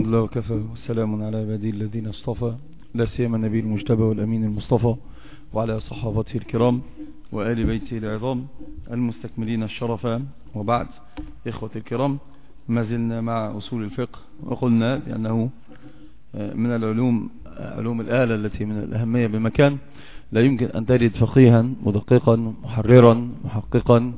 لله وكفى، والسلام على عباده الذين اصطفى، لا سيما النبي المجتبى والأمين المصطفى، وعلى صحابته الكرام وآل بيته العظام المستكملين الشرف. وبعد، إخوة الكرام، ما زلنا مع أصول الفقه، وقلنا بأنه من العلوم علوم الآلة التي من الأهمية بمكان، لا يمكن أن تجد فقيها مدققا محررا محققا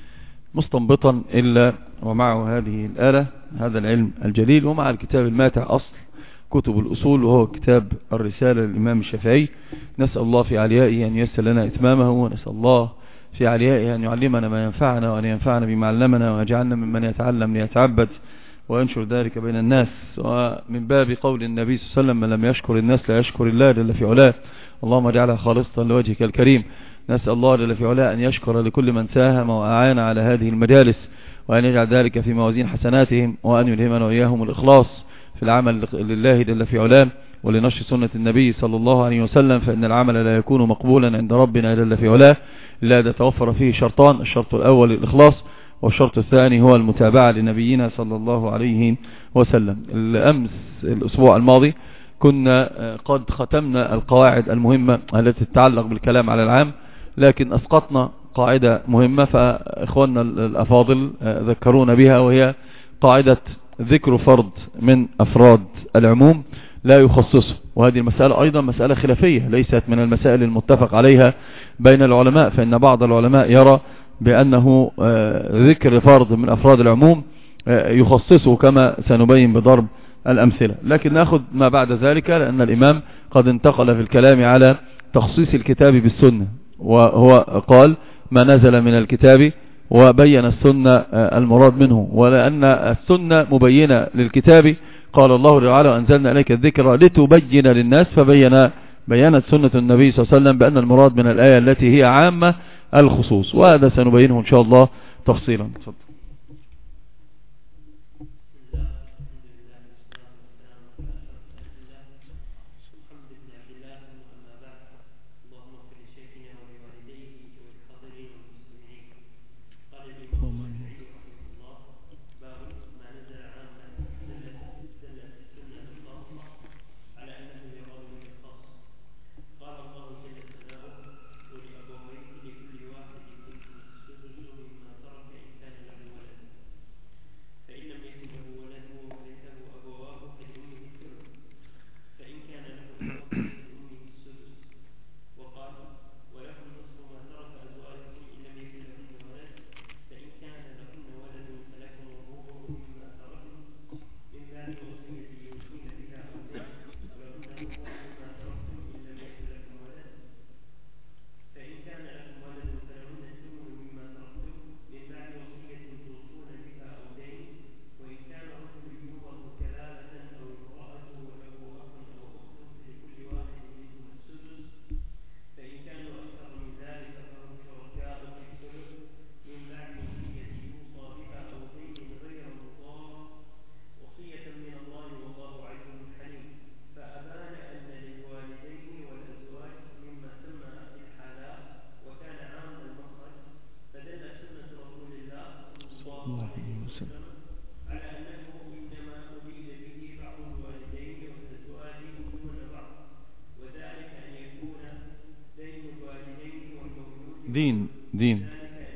مستنبطا إلا ومعه هذه الآلة، هذا العلم الجليل، ومع الكتاب الماتع أصل كتب الأصول، وهو كتاب الرسالة للإمام الشافعي. نسأل الله في عليائه أن ييسر لنا إتمامه، ونسأل الله في عليائه أن يعلمنا ما ينفعنا، وأن ينفعنا بما علمنا، ويجعلنا ممن يتعلم ليتعبد وينشر ذلك بين الناس. ومن باب قول النبي صلى الله عليه وسلم: من لم يشكر الناس لا يشكر الله جل في علاه. اللهم اجعلها خالصة لوجهك الكريم. نسأل الله جل في علاه أن يشكر لكل من ساهم وأعان على هذه المجالس، وأن يجعل ذلك في موازين حسناتهم، وأن يلهمنا وإياهم الإخلاص في العمل لله جل في علاه ولنشر سنة النبي صلى الله عليه وسلم، فإن العمل لا يكون مقبولا عند ربنا جل في علاه إلا إذا توفر فيه شرطان: الشرط الأول الإخلاص، والشرط الثاني هو المتابعة لنبينا صلى الله عليه وسلم. الأمس الأسبوع الماضي كنا قد ختمنا القواعد المهمة التي تتعلق بالكلام على العام، لكن أسقطنا قاعدة مهمة، فإخواننا الأفاضل ذكرونا بها، وهي قاعدة ذكر فرد من أفراد العموم لا يخصصه. وهذه المسألة أيضا مسألة خلافية، ليست من المسائل المتفق عليها بين العلماء، فإن بعض العلماء يرى بأنه ذكر فرد من أفراد العموم يخصصه، كما سنبين بضرب الأمثلة. لكن نأخذ ما بعد ذلك، لأن الإمام قد انتقل في الكلام على تخصيص الكتاب بالسنة، وهو قال: ما نزل من الكتاب، وبين السنة المراد منه، ولأن السنة مبينة للكتاب. قال الله تعالى: وأنزلنا إليك الذكر لتبين للناس، بينت سنة النبي صلى الله عليه وسلم بأن المراد من الآية التي هي عامة الخصوص، وهذا سنبينه إن شاء الله تفصيلا. تفضل. دين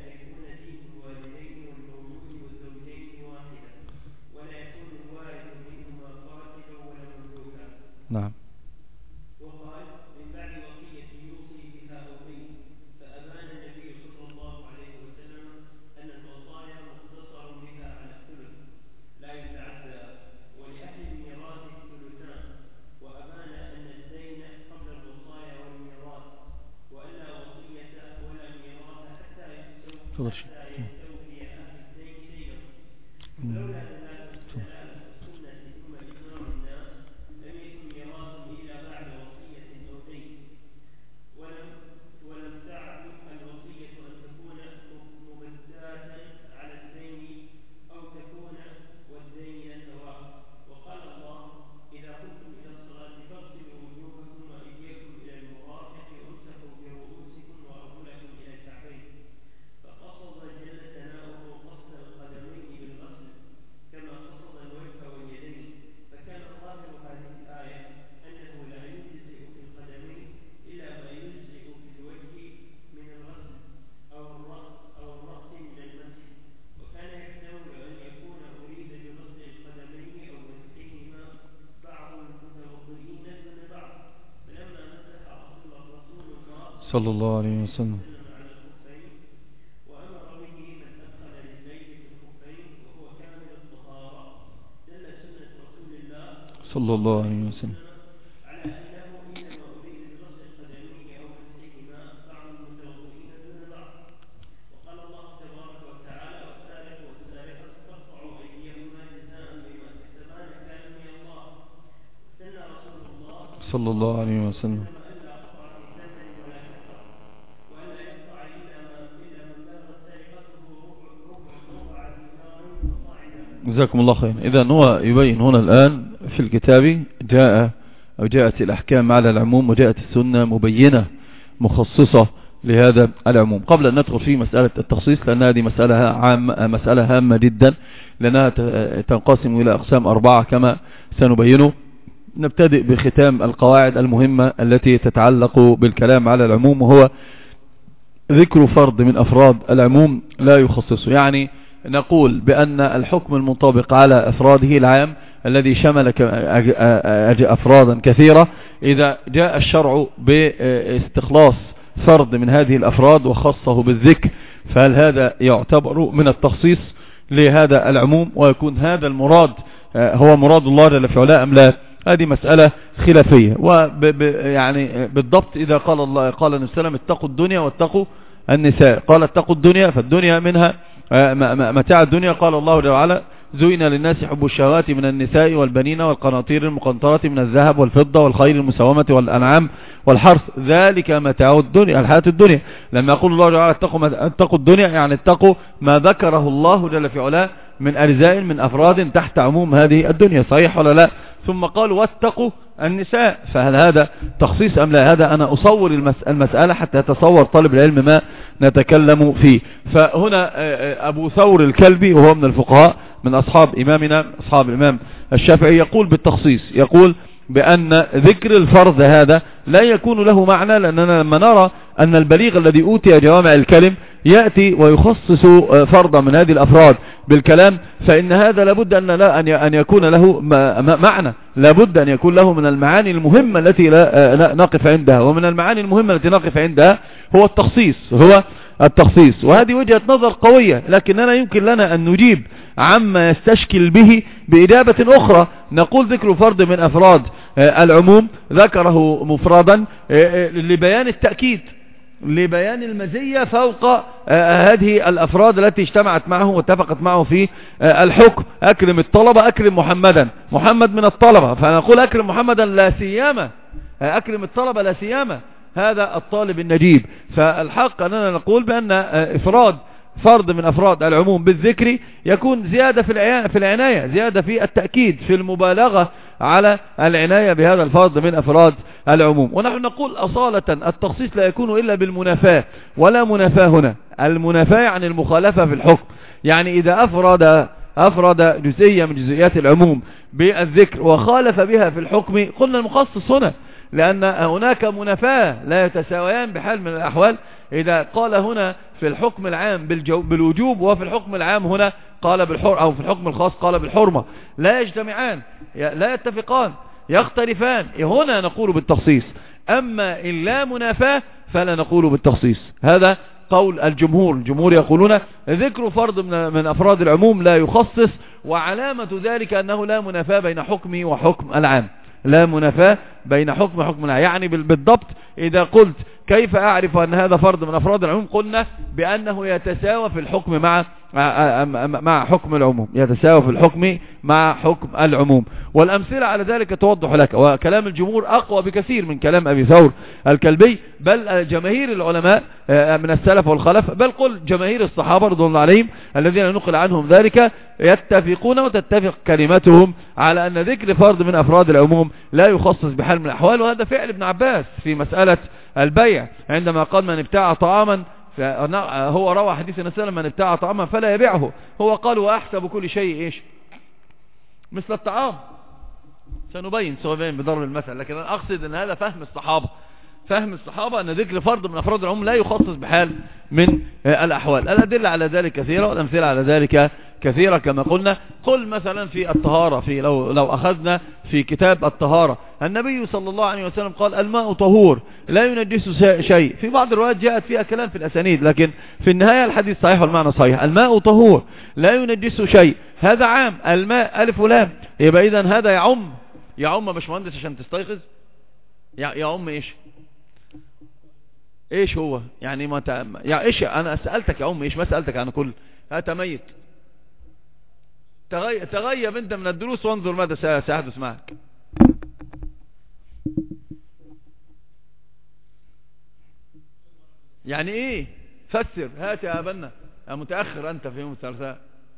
نعم. وقال: من بعد وصية يوصي بها أو دين. فأبان النبي صلى الله عليه وسلم أن الوصايا مقتصر بها على الثلث لا يتعدى، ولأهل الميراث الثلثان. وأبان أن الدين قبل الوصايا والميراث، وألا وصية ولا ميراث حتى يستوفي أهل الدين دينهم. ولولا دلالة السنة ثم إجماع الناس لم يكن ميراث إلا بعد وصية أو دين. ولم تعد الوصية أن تكون مبداة على الدين أو تكون والدين سواء. وقال الله: إذا قمتم إلى الصلاة فاغسلوا وجوهكم وأيديكم إلى المرافق وامسحوا برؤوسكم وأرجلكم إلى الكعبين. فقصد صلى الله عليه وسلم. صلى الله عليه وسلم. صلى الله عليه وسلم. جزاكم الله خير. إذا هو يبين هنا الآن في الكتاب جاءت الأحكام على العموم، وجاءت السنة مبينة مخصصة لهذا العموم. قبل أن ندخل في مسألة التخصيص، لأن هذه مسألة هامة جدا، لأنها تنقسم إلى أقسام 4 كما سنبينه. نبتدئ بختام القواعد المهمة التي تتعلق بالكلام على العموم، وهو ذكر فرد من أفراد العموم لا يخصصه. يعني نقول بأن الحكم المنطبق على أفراده العام الذي شمل أفرادا كثيرة، إذا جاء الشرع باستخلاص فرد من هذه الأفراد وخصه بالذكر، فهل هذا يعتبر من التخصيص لهذا العموم، ويكون هذا المراد هو مراد الله جل في علاه أم لا؟ هذه مسألة خلافية. يعني بالضبط إذا قال النبي صلى الله عليه وسلم اتقوا الدنيا واتقوا النساء، قال اتقوا الدنيا، فالدنيا منها متاع الدنيا. قال الله جل وعلا زين للناس حب الشهوات من النساء والبنين والقناطير المقنطرة من الذهب والفضة والخيل المسومة والأنعام والحرث، ذلك متاع الدنيا، الحياة الدنيا. لما يقول الله جل وعلا اتقوا الدنيا، يعني اتقوا ما ذكره الله جل في علاه من أجزاء من أفراد تحت عموم هذه الدنيا، صحيح ولا لا؟ ثم قال واتقوا النساء، فهل هذا تخصيص أم لا؟ هذا أنا أصور المسألة حتى يتصور طالب العلم ما نتكلم فيه. فهنا أبو ثور الكلبي وهو من الفقهاء من أصحاب إمامنا أصحاب الإمام الشافعي يقول بالتخصيص، يقول بأن ذكر الفرض هذا لا يكون له معنى، لأننا لما نرى أن البليغ الذي أوتي جوامع الكلم يأتي ويخصص فرضا من هذه الأفراد بالكلام، فإن هذا لابد أن يكون له معنى، لابد أن يكون له من المعاني المهمة التي لا نقف عندها. ومن المعاني المهمة التي نقف عندها هو التخصيص، وهذه وجهة نظر قوية، لكننا يمكن لنا أن نجيب عما يستشكل به بإجابة أخرى. نقول ذكر فرد من أفراد العموم ذكره مفردا لبيان التأكيد، لبيان المزية فوق هذه الأفراد التي اجتمعت معه واتفقت معه في الحكم. أكرم الطلبة، أكرم محمدا، محمد من الطلبة، فنقول أكرم محمدا لا سيما، أكرم الطلبة لا سيما هذا الطالب النجيب. فالحق أننا نقول بأن إفراد فرد من أفراد العموم بالذكر يكون زيادة في العناية، زيادة في التأكيد، في المبالغة على العناية بهذا الفرد من أفراد العموم. ونحن نقول أصالة التخصيص لا يكون إلا بالمنافاة، ولا منافاة هنا. المنافاة يعني المخالفة في الحكم، يعني إذا أفرد جزئية من جزئيات العموم بالذكر وخالف بها في الحكم، قلنا المخصص هنا، لأن هناك منافاة لا يتساويان بحال من الأحوال. إذا قال هنا في الحكم العام بالوجوب، وفي الحكم العام هنا قال بالحر، أو في الحكم الخاص قال بالحرمة، لا يجتمعان، لا يتفقان، يختلفان. هنا نقول بالتخصيص. أما إن لا منافاة فلا نقول بالتخصيص. هذا قول الجمهور يقولون ذكر فرد من أفراد العموم لا يخصص، وعلامة ذلك أنه لا منافاة بين حكمه وحكم العام، لا منافاة بين حكم العام. يعني بالضبط إذا قلت كيف أعرف أن هذا فرد من أفراد العموم، قلنا بأنه يتساوى في الحكم مع حكم العموم، يتساوى في الحكم مع حكم العموم. والأمثلة على ذلك توضح لك. وكلام الجمهور أقوى بكثير من كلام أبي ثور الكلبي، بل جماهير العلماء من السلف والخلف، بل قل جماهير الصحابة رضي الله عليهم الذين نقل عنهم ذلك، يتفقون وتتفق كلمتهم على أن ذكر فرد من أفراد العموم لا يخصص بحال من الأحوال. وهذا فعل ابن عباس في مسألة البيع، عندما قال من ابتاع طعاما، هو روى حديث النبي صلى الله عليه وسلم من ابتاع طعاما فلا يبيعه، هو قال وأحسب كل شيء إيش مثل الطعام. سنبين بضرب المثل، لكن أنا أقصد أن هذا فهم الصحابة أن ذكر فرد من أفراد العموم لا يخصص بحال من الأحوال. الأدلة على ذلك كثيرة، والأمثلة على ذلك كثيرة كما قلنا. قل مثلا في الطهارة، لو أخذنا في كتاب الطهارة النبي صلى الله عليه وسلم قال الماء طهور لا ينجس شيء. في بعض الروايات جاءت فيها كلام في الأسانيد، لكن في النهاية الحديث صحيح والمعنى صحيح. الماء طهور لا ينجس شيء، هذا عام، الماء ألف ولام. يبقى إذن هذا يعم يا باشمهندس عشان تستيقظ، يعم ايش هو يعني ما يا ايش؟ انا سألتك يا ايش، ما سألتك عن كل هات ميت. تغيب انت من الدروس وانظر ماذا سيحدث معك. يعني ايه؟ فسر، هات يا بنا يا متأخر انت في يوم الثلاثاء.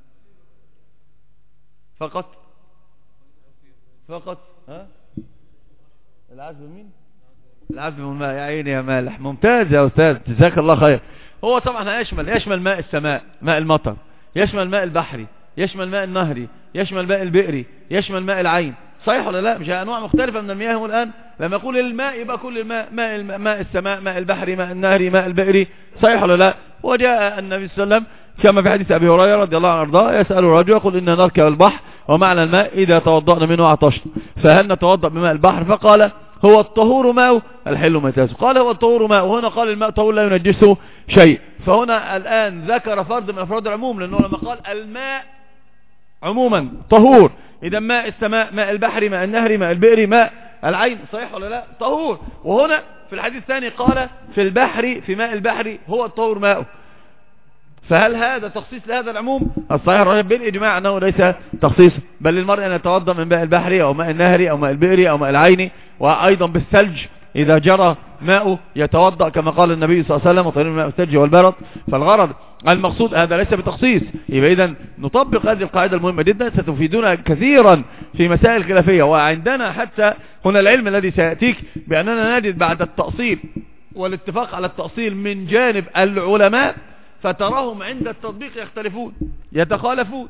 فقط ها العزب مين؟ العزب من الماء. يا عيني يا مالح، ممتاز يا أستاذ، جزاك الله خير. هو طبعا يشمل ماء السماء، ماء المطر، يشمل ماء البحري، يشمل ماء النهري، يشمل ماء البئري، يشمل ماء العين. صحيح ولا لا؟ مش أنواع مختلفة من المياه الآن. لما يقول الماء يبقى كل الماء، ماء السماء، ماء البحري، ماء النهري، ماء البئري. صحيح ولا لا؟ وجاء النبي صلى الله عليه وسلم كما في حديث أبي هريرة رضي الله عنه وارضاه، يسأل الرجل يقول إن نركب البحر ومعنى الماء إذا توضأنا منه عطشنا، فهل نتوضأ بماء البحر؟ فقال هو الطهور ماء الحل ميتاته. قال هو الطهور ماء، وهنا قال الماء طهور لا ينجسه شيء. فهنا الآن ذكر فرد من أفراد العموم، لأنه لما قال الماء عموما طهور، إذا ماء السماء، ماء البحر، ماء النهر، ماء البئر، ماء العين. صحيح ولا لا؟ طهور. وهنا في الحديث الثاني قال في البحر، في ماء البحر هو الطهور ماء. فهل هذا تخصيص لهذا العموم؟ الصحيح الراجح بالإجماع أنه ليس تخصيص، بل للمرء أن يتوضأ من ماء البحر أو ماء النهر أو ماء البئر أو ماء العين، وأيضا بالثلج إذا جرى ماءه يتوضأ كما قال النبي صلى الله عليه وسلم وطهور الماء الثلج والبرد. فالغرض المقصود هذا ليس بتخصيص. يبقى إذن نطبق هذه القاعدة المهمة جدا، ستفيدنا كثيرا في مسائل خلافية. وعندنا حتى هنا العلم الذي سيأتيك بأننا نجد بعد التأصيل والاتفاق على التأصيل من جانب العلماء، فتراهم عند التطبيق يختلفون يتخالفون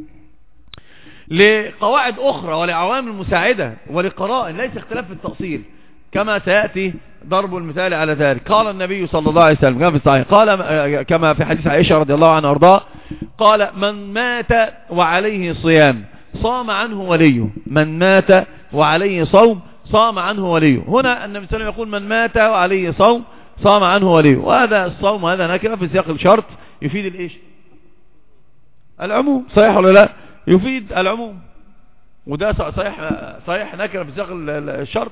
لقواعد أخرى ولعوامل مساعدة ولقرائن، ليس اختلاف في التأصيل كما سيأتي ضرب المثال على ذلك. قال النبي صلى الله عليه وسلم كما في الصحيح، قال كما في حديث عائشة رضي الله عنها وارضاه، قال من مات وعليه صيام صام عنه وليه، من مات وعليه صوم صام عنه وليه. هنا النبي صلى الله عليه وسلم يقول من مات وعليه صوم صام عنه وليه، وهذا الصوم هذا نكرة في سياق الشرط يفيد الايش؟ العموم. صحيح ولا لا؟ يفيد العموم، وده صحيح نكرة في سياق الشرط.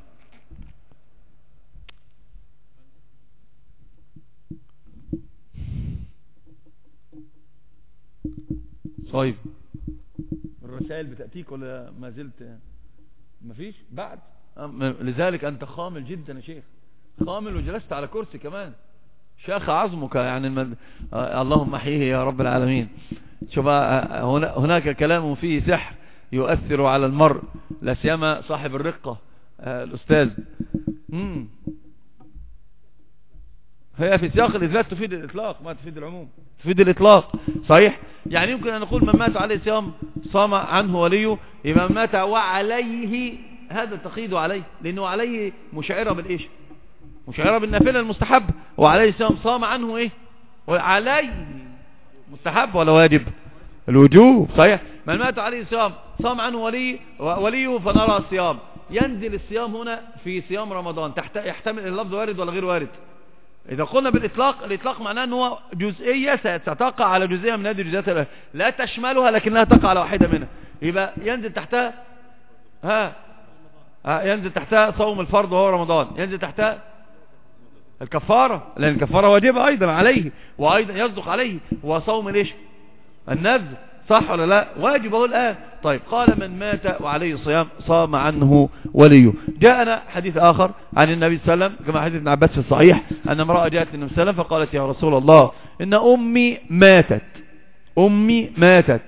طيب الرسائل بتأتيك ولا ما زلت مفيش بعد؟ لذلك أنت خامل جدا يا شيخ، خامل وجلست على كرسي كمان، شاخ عظمك يعني اللهم احيه يا رب العالمين. شوف هناك كلام فيه سحر يؤثر على المرء، لا سيما صاحب الرقة الأستاذ. هي في سياق الإثبات تفيد الإطلاق ما تفيد العموم، تفيد الإطلاق. صحيح، يعني يمكن أن نقول من مات عليه صيام صام عنه وليه، يبقى من مات وعليه هذا تقييد عليه، لأنه عليه مشعرة بالإيش؟ مشعرة بالنافلة المستحب، وعليه صيام صام عنه إيه؟ وعليه مستحب ولا واجب؟ الوجوب. صحيح، من مات عليه صيام صام عنه وليه فنرى الصيام. ينزل الصيام هنا في صيام رمضان، يحتمل اللفظ وارد ولا غير وارد؟ إذا قلنا بالإطلاق، الإطلاق معناه أنه جزئية ستقع على جزئية من هذه الجزئيات، لا تشملها لكنها تقع على واحدة منها، يبقى ينزل تحتها ينزل تحتها صوم الفرض وهو رمضان، ينزل تحتها الكفارة، لأن الكفارة واجبة أيضا عليه، وأيضا يصدق عليه، وصوم ليش؟ النذر. صح ولا لا؟ واجب اهو الآن. طيب قال من مات وعليه صيام صام عنه وليه. جاءنا حديث آخر عن النبي صلى الله عليه وسلم كما حديث ابن عباس في الصحيح، أن امرأة جاءت للنبي صلى الله عليه وسلم فقالت يا رسول الله إن أمي ماتت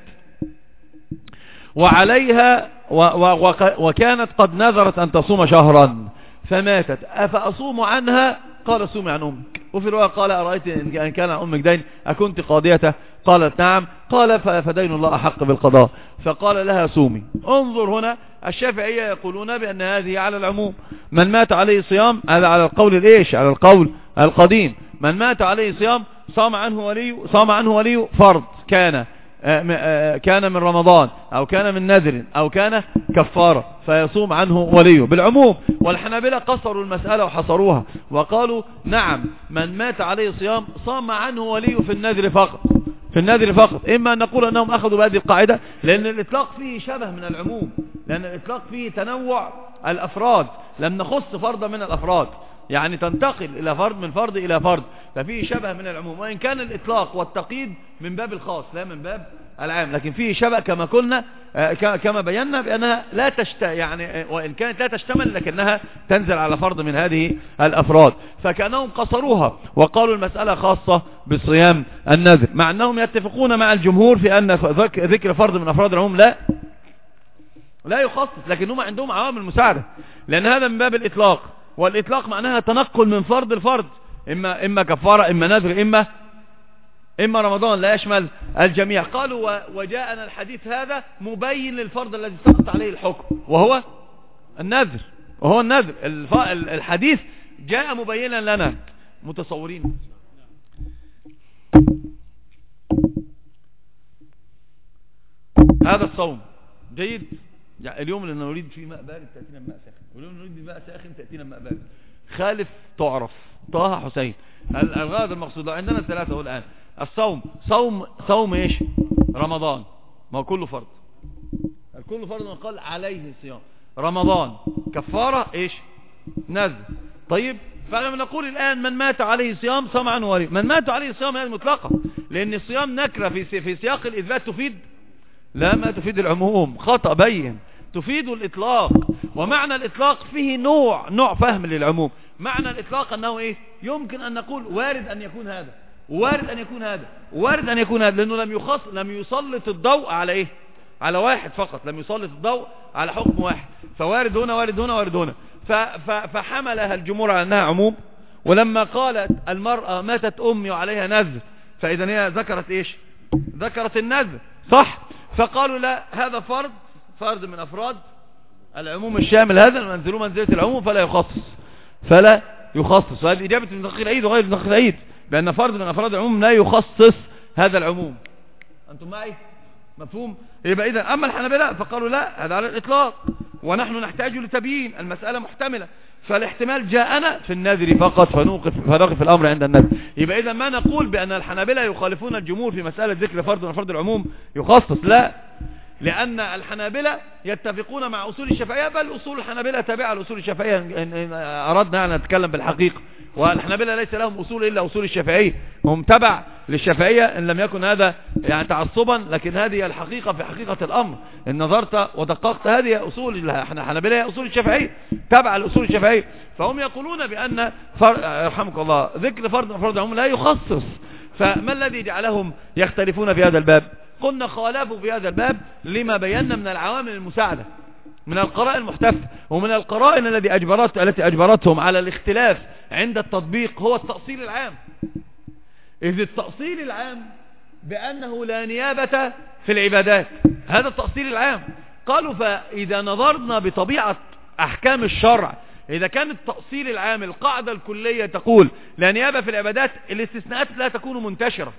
وعليها وكانت قد نذرت أن تصوم شهرا فماتت، أفأصوم عنها؟ قال صومي عن أمك. وفي رواية قال أرأيت إن كان عن أمك دين أكنت قاضيته؟ قالت نعم. قال فدين الله أحق بالقضاء. فقال لها صومي. انظر هنا الشافعية يقولون بأن هذه على العموم، من مات عليه صيام، هذا على القول الإيش؟ على القول القديم، من مات عليه صيام صام عنه وليه فرض كان كان من رمضان أو كان من نذر أو كان كفارة فيصوم عنه وليه بالعموم. والحنابلة قصروا المسألة وحصروها وقالوا نعم من مات عليه صيام صام عنه وليه في النذر فقط، في النذر فقط. إما أن نقول أنهم أخذوا بهذه القاعدة لأن الإطلاق فيه شبه من العموم، لأن الإطلاق فيه تنوع الأفراد، لم نخص فردا من الأفراد، يعني تنتقل إلى فرد من فرد إلى فرد، ففيه شبه من العموم، وإن كان الإطلاق والتقييد من باب الخاص لا من باب العام، لكن فيه شبه كما قلنا كما بينا بأنها لا يعني وإن كانت لا تشتمل لكنها تنزل على فرد من هذه الأفراد، فكانهم قصروها وقالوا المسألة خاصة بصيام النذر، مع أنهم يتفقون مع الجمهور في أن ذكر فرد من أفراد العموم لا يخصص، لكنهم عندهم عوامل مساعدة، لأن هذا من باب الإطلاق، والإطلاق معناها تنقل من فرد لفرد، إما كفارة إما نذر إما رمضان، لا يشمل الجميع. قالوا وجاءنا الحديث هذا مبين للفرد الذي سقط عليه الحكم وهو النذر، الحديث جاء مبينا لنا. متصورين هذا الصوم جيد؟ يعني اليوم اللي نريد فيه ماء بارد تأتينا ماء ساخن، واليوم اللي نريد ماء ساخن تأتينا ماء بارد. خالف تعرف طه حسين. الغرض المقصود لو عندنا ثلاثة هو الآن الصوم صوم ايش؟ رمضان، ما هو كله فرض، الكل فرض من قال عليه الصيام. رمضان كفارة ايش؟ نذر. طيب فلما نقول الآن من مات عليه صيام صام عنه وليه، من مات عليه صيام هذه مطلقة، لأن الصيام نكرة في سياق الإثبات تفيد لا ما تفيد العموم، خطأ بين، تفيد الإطلاق، ومعنى الإطلاق فيه نوع فهم للعموم. معنى الإطلاق أنه إيه؟ يمكن أن نقول وارد أن يكون هذا وارد أن يكون هذا وارد أن يكون هذا، لأنه لم يسلط الضوء على إيه؟ على واحد فقط، لم يسلط الضوء على حكم واحد، فوارد هنا وارد هنا وارد هنا، فحملها الجمهور على أنها عموم. ولما قالت المرأة ماتت أمي وعليها نذر، فإذا هي ذكرت إيش؟ ذكرت النذر، صح؟ فقالوا لا، هذا فرد من أفراد العموم الشامل، هذا منزلوه منزلة العموم فلا يخصص. وهذه إجابة من دقيق العيد وغير من دقيق العيد، بأن فرد من أفراد العموم لا يخصص هذا العموم. أنتم معي؟ مفهوم؟ يبقى إذا أما الحنابلة فقالوا لا، هذا على الإطلاق، ونحن نحتاج لتبيين، المسألة محتملة، فالاحتمال جاءنا في النذر فقط فنقف الأمر عند النذر. يبقى إذا ما نقول بأن الحنابلة يخالفون الجمهور في مسألة ذكر فرد من فرد العموم يخصص، لا، لأن الحنابلة يتفقون مع أصول الشافعية، بل أصول الحنابلة تابعة لأصول الشافعية إن أردنا أن نتكلم بالحقيقة، والحنابلة ليس لهم أصول إلا أصول الشافعية، هم تبع للشافعية إن لم يكن هذا يعني تعصبا، لكن هذه الحقيقة في حقيقة الأمر، إن نظرت ودققت هذه أصول الحنابلة هي أصول الشافعية تبع لأصول الشافعية، فهم يقولون بأن رحمك الله ذكر فرد من فرد العموم لا يخصص. فما الذي جعلهم يختلفون في هذا الباب؟ قلنا خالفوا في هذا الباب لما بينا من العوامل المساعدة، من القرائن المحتفة، ومن القرائن التي أجبرتهم على الاختلاف عند التطبيق هو التأصيل العام. إذ التأصيل العام بأنه لا نيابة في العبادات، هذا التأصيل العام. قالوا فإذا نظرنا بطبيعة أحكام الشرع، إذا كان التأصيل العام القاعدة الكلية تقول لا نيابة في العبادات، الاستثناءات لا تكون منتشرة،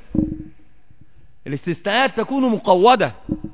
الاستثناءات تكون مقودة.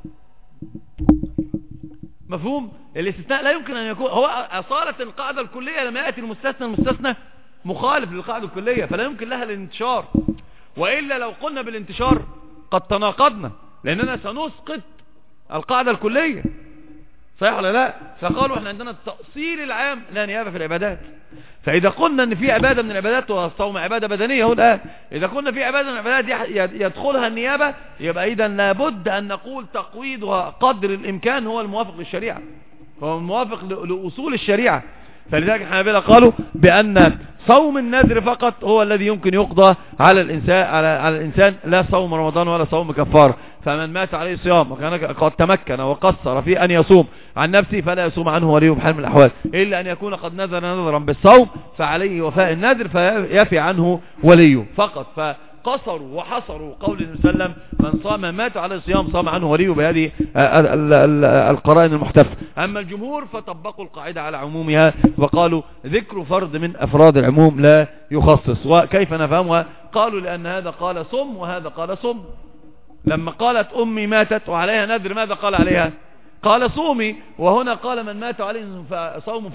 مفهوم؟ الاستثناء لا يمكن أن يكون، هو صارت القاعدة الكلية لما يأتي المستثنى مخالف للقاعدة الكلية، فلا يمكن لها الانتشار، وإلا لو قلنا بالانتشار قد تناقضنا، لأننا سنسقط القاعدة الكلية، صحيح ولا لا؟ فقالوا احنا عندنا التأصيل العام لا نيابة في العبادات. فإذا قلنا ان في عبادة من العبادات، والصوم عبادة بدنية هو الآن، إذا قلنا في عبادة من العبادات يدخلها النيابة، يبقى إذا لابد أن نقول تقويضها قدر الإمكان هو الموافق للشريعة، هو الموافق لأصول الشريعة. فلذلك الحنابلة قالوا بأن صوم النذر فقط هو الذي يمكن يقضى على الإنسان لا صوم رمضان ولا صوم كفار. فمن مات عليه صيام وكان قد تمكن وقصر في أن يصوم عن نفسه فلا يصوم عنه وليه بحال من الأحوال، إلا أن يكون قد نذر نذرا بالصوم فعليه وفاء النذر فيفي عنه وليه فقط. فقصروا وحصروا قول النبي صلى الله عليه وسلم من مات عليه الصيام صام عنه وليه بهذه القرائن المحتفة. أما الجمهور فطبقوا القاعدة على عمومها وقالوا ذكر فرد من أفراد العموم لا يخصص. وكيف نفهمها؟ قالوا لأن هذا قال صم وهذا قال صم، لما قالت أمي ماتت وعليها نذر ماذا قال عليها؟ قال صومي. وهنا قال من مات عليه صوم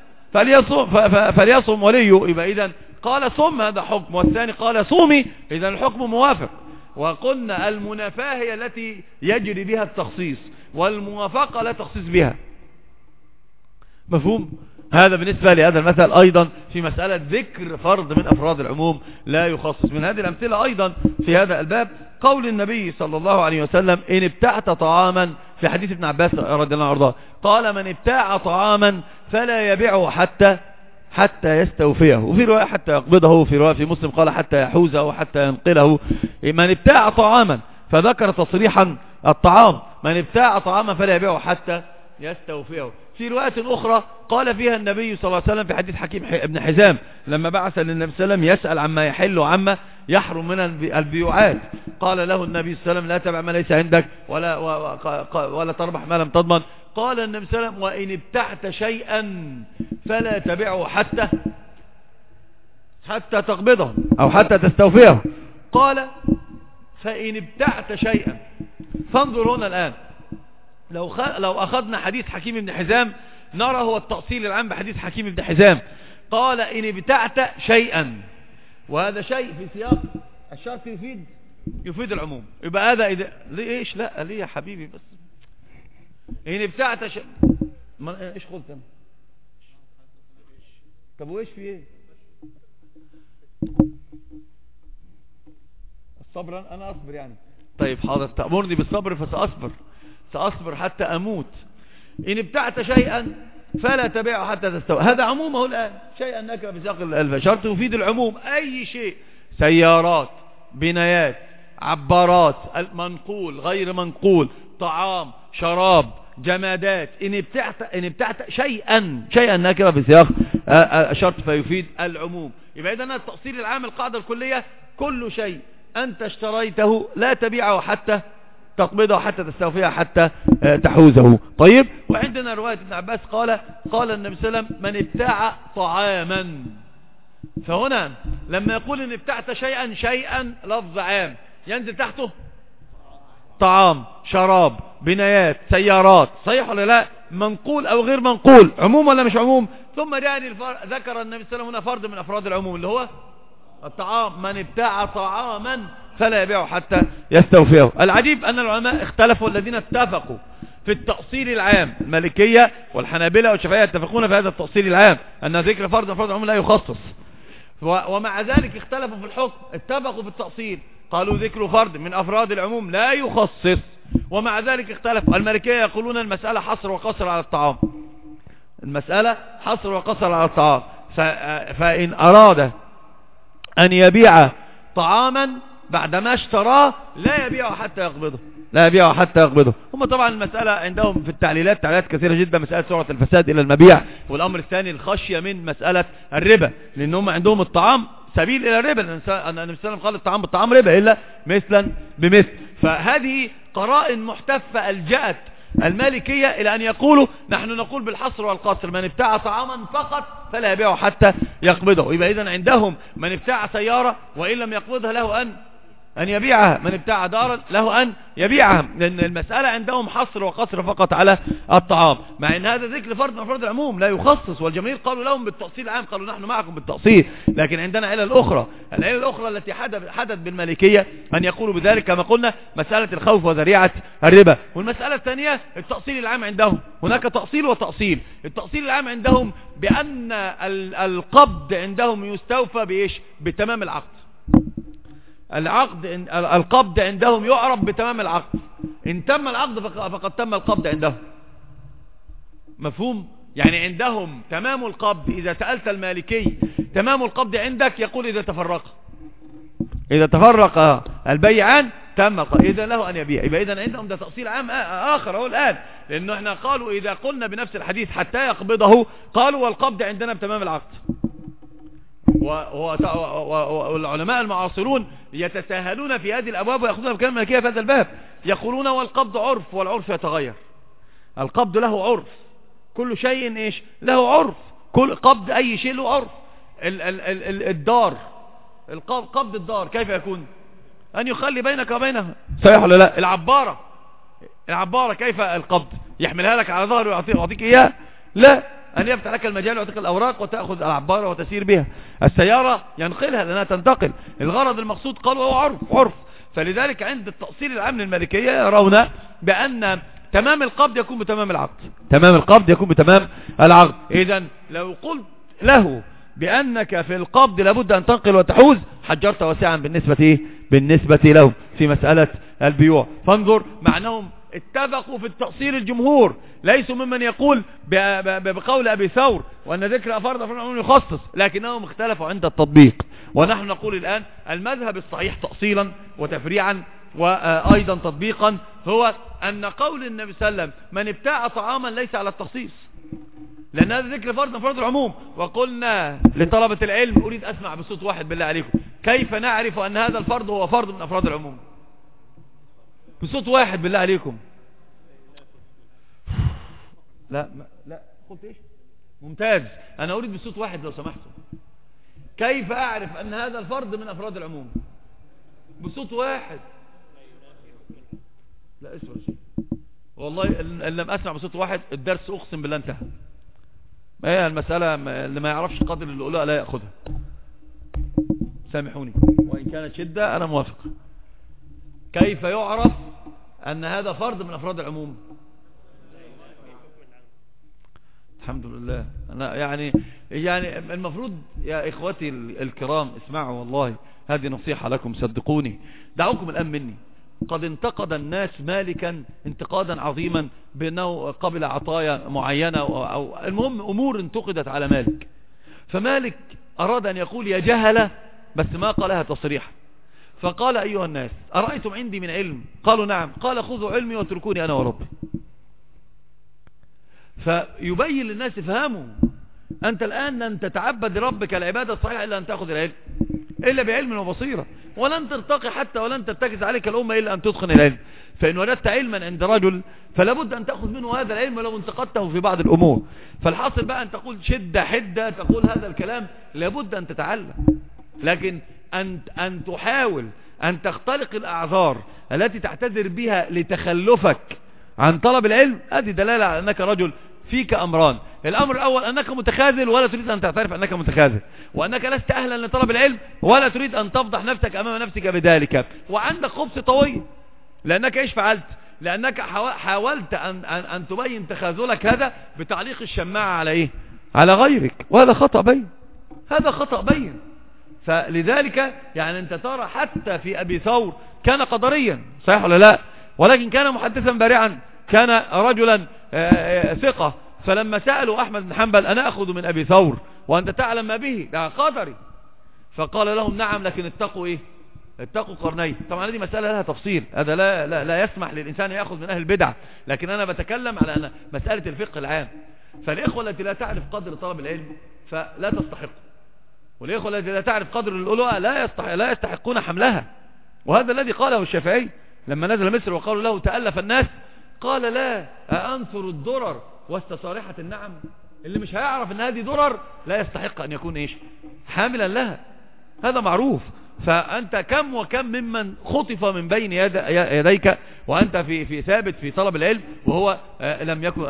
فليصوم وليه. يبقى إذن قال صم هذا حكم، والثاني قال صومي، إذن الحكم موافق. وقلنا المنافاة هي التي يجري بها التخصيص، والموافقة لا تخصيص بها. مفهوم؟ هذا بالنسبة لهذا المثل. أيضا في مسألة ذكر فرد من أفراد العموم لا يخصص. من هذه الأمثلة أيضا في هذا الباب قول النبي صلى الله عليه وسلم إن ابتعت طعاما، في حديث ابن عباس رضي الله عنه قال من ابتاع طعاما فلا يبيعه حتى يستوفيه، وفي رواية حتى يقبضه، في رواية في مسلم قال حتى يحوزه وحتى ينقله. من ابتاع طعاما، فذكر تصريحا الطعام، من ابتاع طعاما فلا يبيعه حتى يستوفيه. في رواية أخرى قال فيها النبي صلى الله عليه وسلم في حديث حكيم ابن حزام لما بعث للنبي صلى الله عليه وسلم يسأل عما يحل وعما يحرم من البيوعات، قال له النبي صلى الله عليه وسلم لا تبع ما ليس عندك ولا تربح ما لم تضمن. قال النبي صلى الله عليه وسلم وإن ابتعت شيئا فلا تبعه حتى تقبضه أو حتى تستوفيه. قال فإن ابتعت شيئا، فانظر هنا الآن لو أخذنا حديث حكيم بن حزام نرى هو التأصيل العام بحديث حكيم بن حزام، قال إن ابتعت شيئا، وهذا شيء في سياق الشرط يفيد العموم. يبقى هذا إذا ليش لا ليه يا حبيبي بس إن ابتعت شيئا إيش قلت أنا؟ طب وإيش في إيه؟ الصبر أنا أصبر يعني. طيب حاضر، تأمرني بالصبر سأصبر حتى أموت. إن ابتعت شيئا فلا تبيعه حتى تستوى، هذا عمومه الآن. شيئا نكره بسياق الشرط يفيد العموم، أي شيء، سيارات، بنايات، عبارات، منقول غير منقول، طعام، شراب، جمادات. إن ابتعت شيئا نكره بسياق الشرط فيفيد العموم. يبقى إذن التأصيل العام القاعدة الكلية كل شيء أنت اشتريته لا تبيعه حتى تقبضه حتى تستوفيه حتى تحوزه. طيب، وعندنا رواية ابن عباس قال النبي صلى الله عليه وسلم من ابتاع طعاما. فهنا لما يقول ان ابتعت شيئا لفظ عام ينزل تحته طعام، شراب، بنايات، سيارات، صحيح ولا لا؟ منقول او غير منقول، عموم ولا مش عموم؟ ثم ذكر النبي صلى الله عليه وسلم هنا فرد من افراد العموم اللي هو الطعام، من ابتاع طعاما فلا يبيعه حتى يستوفيه. العجيب أن العلماء اختلفوا، الذين اتفقوا في التأصيل العام، المالكية والحنابلة والشافعية يتفقون في هذا التأصيل العام أن ذكر فرد من أفراد العموم لا يخصص، ومع ذلك اختلفوا في الحكم، اتفقوا في التأصيل قالوا ذكر فرد من أفراد العموم لا يخصص، ومع ذلك اختلفوا. المالكية يقولون المسألة حصر وقصر على الطعام، المسألة حصر وقصر على الطعام، فإن أراد أن يبيع طعاما بعدما اشتراه لا يبيعه حتى يقبضه. هم طبعا المسألة عندهم في التعليلات تعليلات كثيرة جدا، مسألة سرعة الفساد إلى المبيع، والأمر الثاني الخشية من مسألة الربا، لأن هم عندهم الطعام سبيل إلى الربا، لأن النبي صلى الله عليه وسلم قال الطعام بالطعام ربا إلا مثلا بمثل. فهذه قرائن محتفة ألجأت المالكية إلى أن يقولوا نحن نقول بالحصر والقصر، من ابتاع طعاما فقط فلا يبيعه حتى يقبضه. يبقى إذن عندهم من ابتاع سيارة وإن لم يقبضها له أن يبيعها، من ابتاع دارا له أن يبيعها، لأن المسألة عندهم حصر وقصر فقط على الطعام، مع أن هذا ذكر فرد من أفراد العموم لا يخصص، والجماهير قالوا لهم بالتأصيل العام، قالوا نحن معكم بالتأصيل. لكن عندنا العلة الأخرى التي حدث بالمالكية أن يقولوا بذلك كما قلنا مسألة الخوف وذريعة الربا. والمسألة الثانية التأصيل العام عندهم، هناك تأصيل وتأصيل. التأصيل العام عندهم بأن القبض عندهم يستوفى بإيش؟ بتمام العقد. القبض عندهم يعرف بتمام العقد، إن تم العقد فقد تم القبض عندهم. مفهوم؟ يعني عندهم تمام القبض. إذا سألت المالكي تمام القبض عندك يقول إذا تفرق البيعان تم القبض، إذا له أن يبيع. يبقى إذا عندهم ده تأصيل عام آخر هو الآن، لأنه احنا قالوا إذا قلنا بنفس الحديث حتى يقبضه، قالوا والقبض عندنا بتمام العقد. والعلماء المعاصرون يتساهلون في هذه الأبواب ويأخذون بكلام المالكية في هذا الباب، يقولون والقبض عرف، والعرف يتغير. القبض له عرف، كل شيء إيش له عرف، كل قبض أي شيء له عرف. الدار، قبض الدار كيف يكون؟ أن يخلي بينك وبينها. صحيح ولا لا؟ العبارة كيف القبض؟ يحملها لك على ظهره ويعطيك إياه؟ لا، أن يفتح لك المجال ويعطيك الأوراق وتأخذ العبارة وتسير بها. السيارة ينقلها لأنها تنتقل. الغرض المقصود قالوا هو عرف. فلذلك عند التأصيل العام للمالكية يرون بأن تمام القبض يكون بتمام العقد. إذن لو قلت له بأنك في القبض لابد أن تنقل وتحوز، حجرت واسعا بالنسبة له في مسألة البيوع. فانظر معناهم اتفقوا في التأصيل الجمهور، ليسوا ممن يقول بقول أبي ثور وأن ذكر أفراد العموم يخصص، لكنهم اختلفوا عند التطبيق. ونحن نقول الآن المذهب الصحيح تأصيلا وتفريعا وأيضا تطبيقا هو أن قول النبي صلى الله عليه وسلم من ابتاع طعاما ليس على التخصيص، لأن هذا ذكر فرد من فرد العموم. وقلنا لطلبة العلم أريد أسمع بصوت واحد بالله عليكم، كيف نعرف أن هذا الفرد هو فرد من أفراد العموم؟ بصوت واحد بالله عليكم. لا قلت ايش؟ ممتاز، انا اريد بصوت واحد لو سمحتوا. كيف اعرف ان هذا الفرد من افراد العموم؟ بصوت واحد. لا اسمع شيء والله، ان لم اسمع بصوت واحد الدرس اقسم بالله انتهى. ما هي المسألة اللي ما يعرفش قدر اللي قولها لا يأخذها. سامحوني وإن كانت شدة أنا موافق. كيف يعرف أن هذا فرد من أفراد العموم؟ الحمد لله. أنا يعني المفروض يا إخوتي الكرام اسمعوا، والله هذه نصيحة لكم صدقوني. دعوكم الآن مني. قد انتقد الناس مالكا انتقادا عظيما بأنه قبل عطايا معينة أو المهم أمور انتقدت على مالك. فمالك أراد أن يقول يا جهلة، بس ما قالها تصريحا. فقال أيها الناس أرأيتم عندي من علم؟ قالوا نعم. قال خذوا علمي واتركوني أنا وربي. فيبين للناس افهموا، أنت الآن لن تتعبد لربك العبادة الصحيحة إلا أن تأخذ العلم، إلا بعلم وبصيرة، ولن ترتقي حتى ولن تتكز عليك الأمة إلا أن تدخن العلم. فإن وجدت علما عند رجل فلا بد أن تأخذ منه هذا العلم ولو انتقدته في بعض الأمور. فالحاصل بقى أن تقول شدة حدة تقول هذا الكلام، لابد أن تتعلم. لكن أن تحاول أن تختلق الأعذار التي تعتذر بها لتخلفك عن طلب العلم، هذه دلالة على أنك رجل فيك أمران. الأمر الأول أنك متخاذل ولا تريد أن تعترف أنك متخاذل، وأنك لست أهلا لطلب العلم ولا تريد أن تفضح نفسك أمام نفسك بذلك، وعندك خبث طويل. لأنك إيش فعلت؟ لأنك حاولت أن تبين تخاذلك هذا بتعليق الشماعة على إيه؟ على غيرك، وهذا خطأ بين. هذا خطأ بين. فلذلك يعني أنت ترى حتى في أبي ثور كان قدريا، صحيح ولا لا؟ ولكن كان محدثا بارعا، كان رجلا ثقة. فلما سألوا أحمد بن حنبل أنا أخذ من أبي ثور وأنت تعلم ما به، ده قدري. فقال لهم نعم، لكن اتقوا إيه؟ اتقوا قرنين. طبعا هذه مسألة لها تفصيل، هذا لا يسمح للإنسان يأخذ من أهل البدع، لكن أنا بتكلم على أن مسألة الفقه العام. فالإخوة التي لا تعرف قدر طلب العلم فلا تستحق، والإخوة التي لا تعرف قدر الألوة لا يستحقون حملها. وهذا الذي قاله الشافعي لما نزل مصر وقالوا له تألف الناس، قال لا أنثر الدرر واستصارحة النعم. اللي مش هيعرف ان هذه درر لا يستحق ان يكون ايش؟ حاملا لها. هذا معروف. فأنت كم وكم ممن خطف من بين يديك وأنت في ثابت في طلب العلم، وهو لم يكن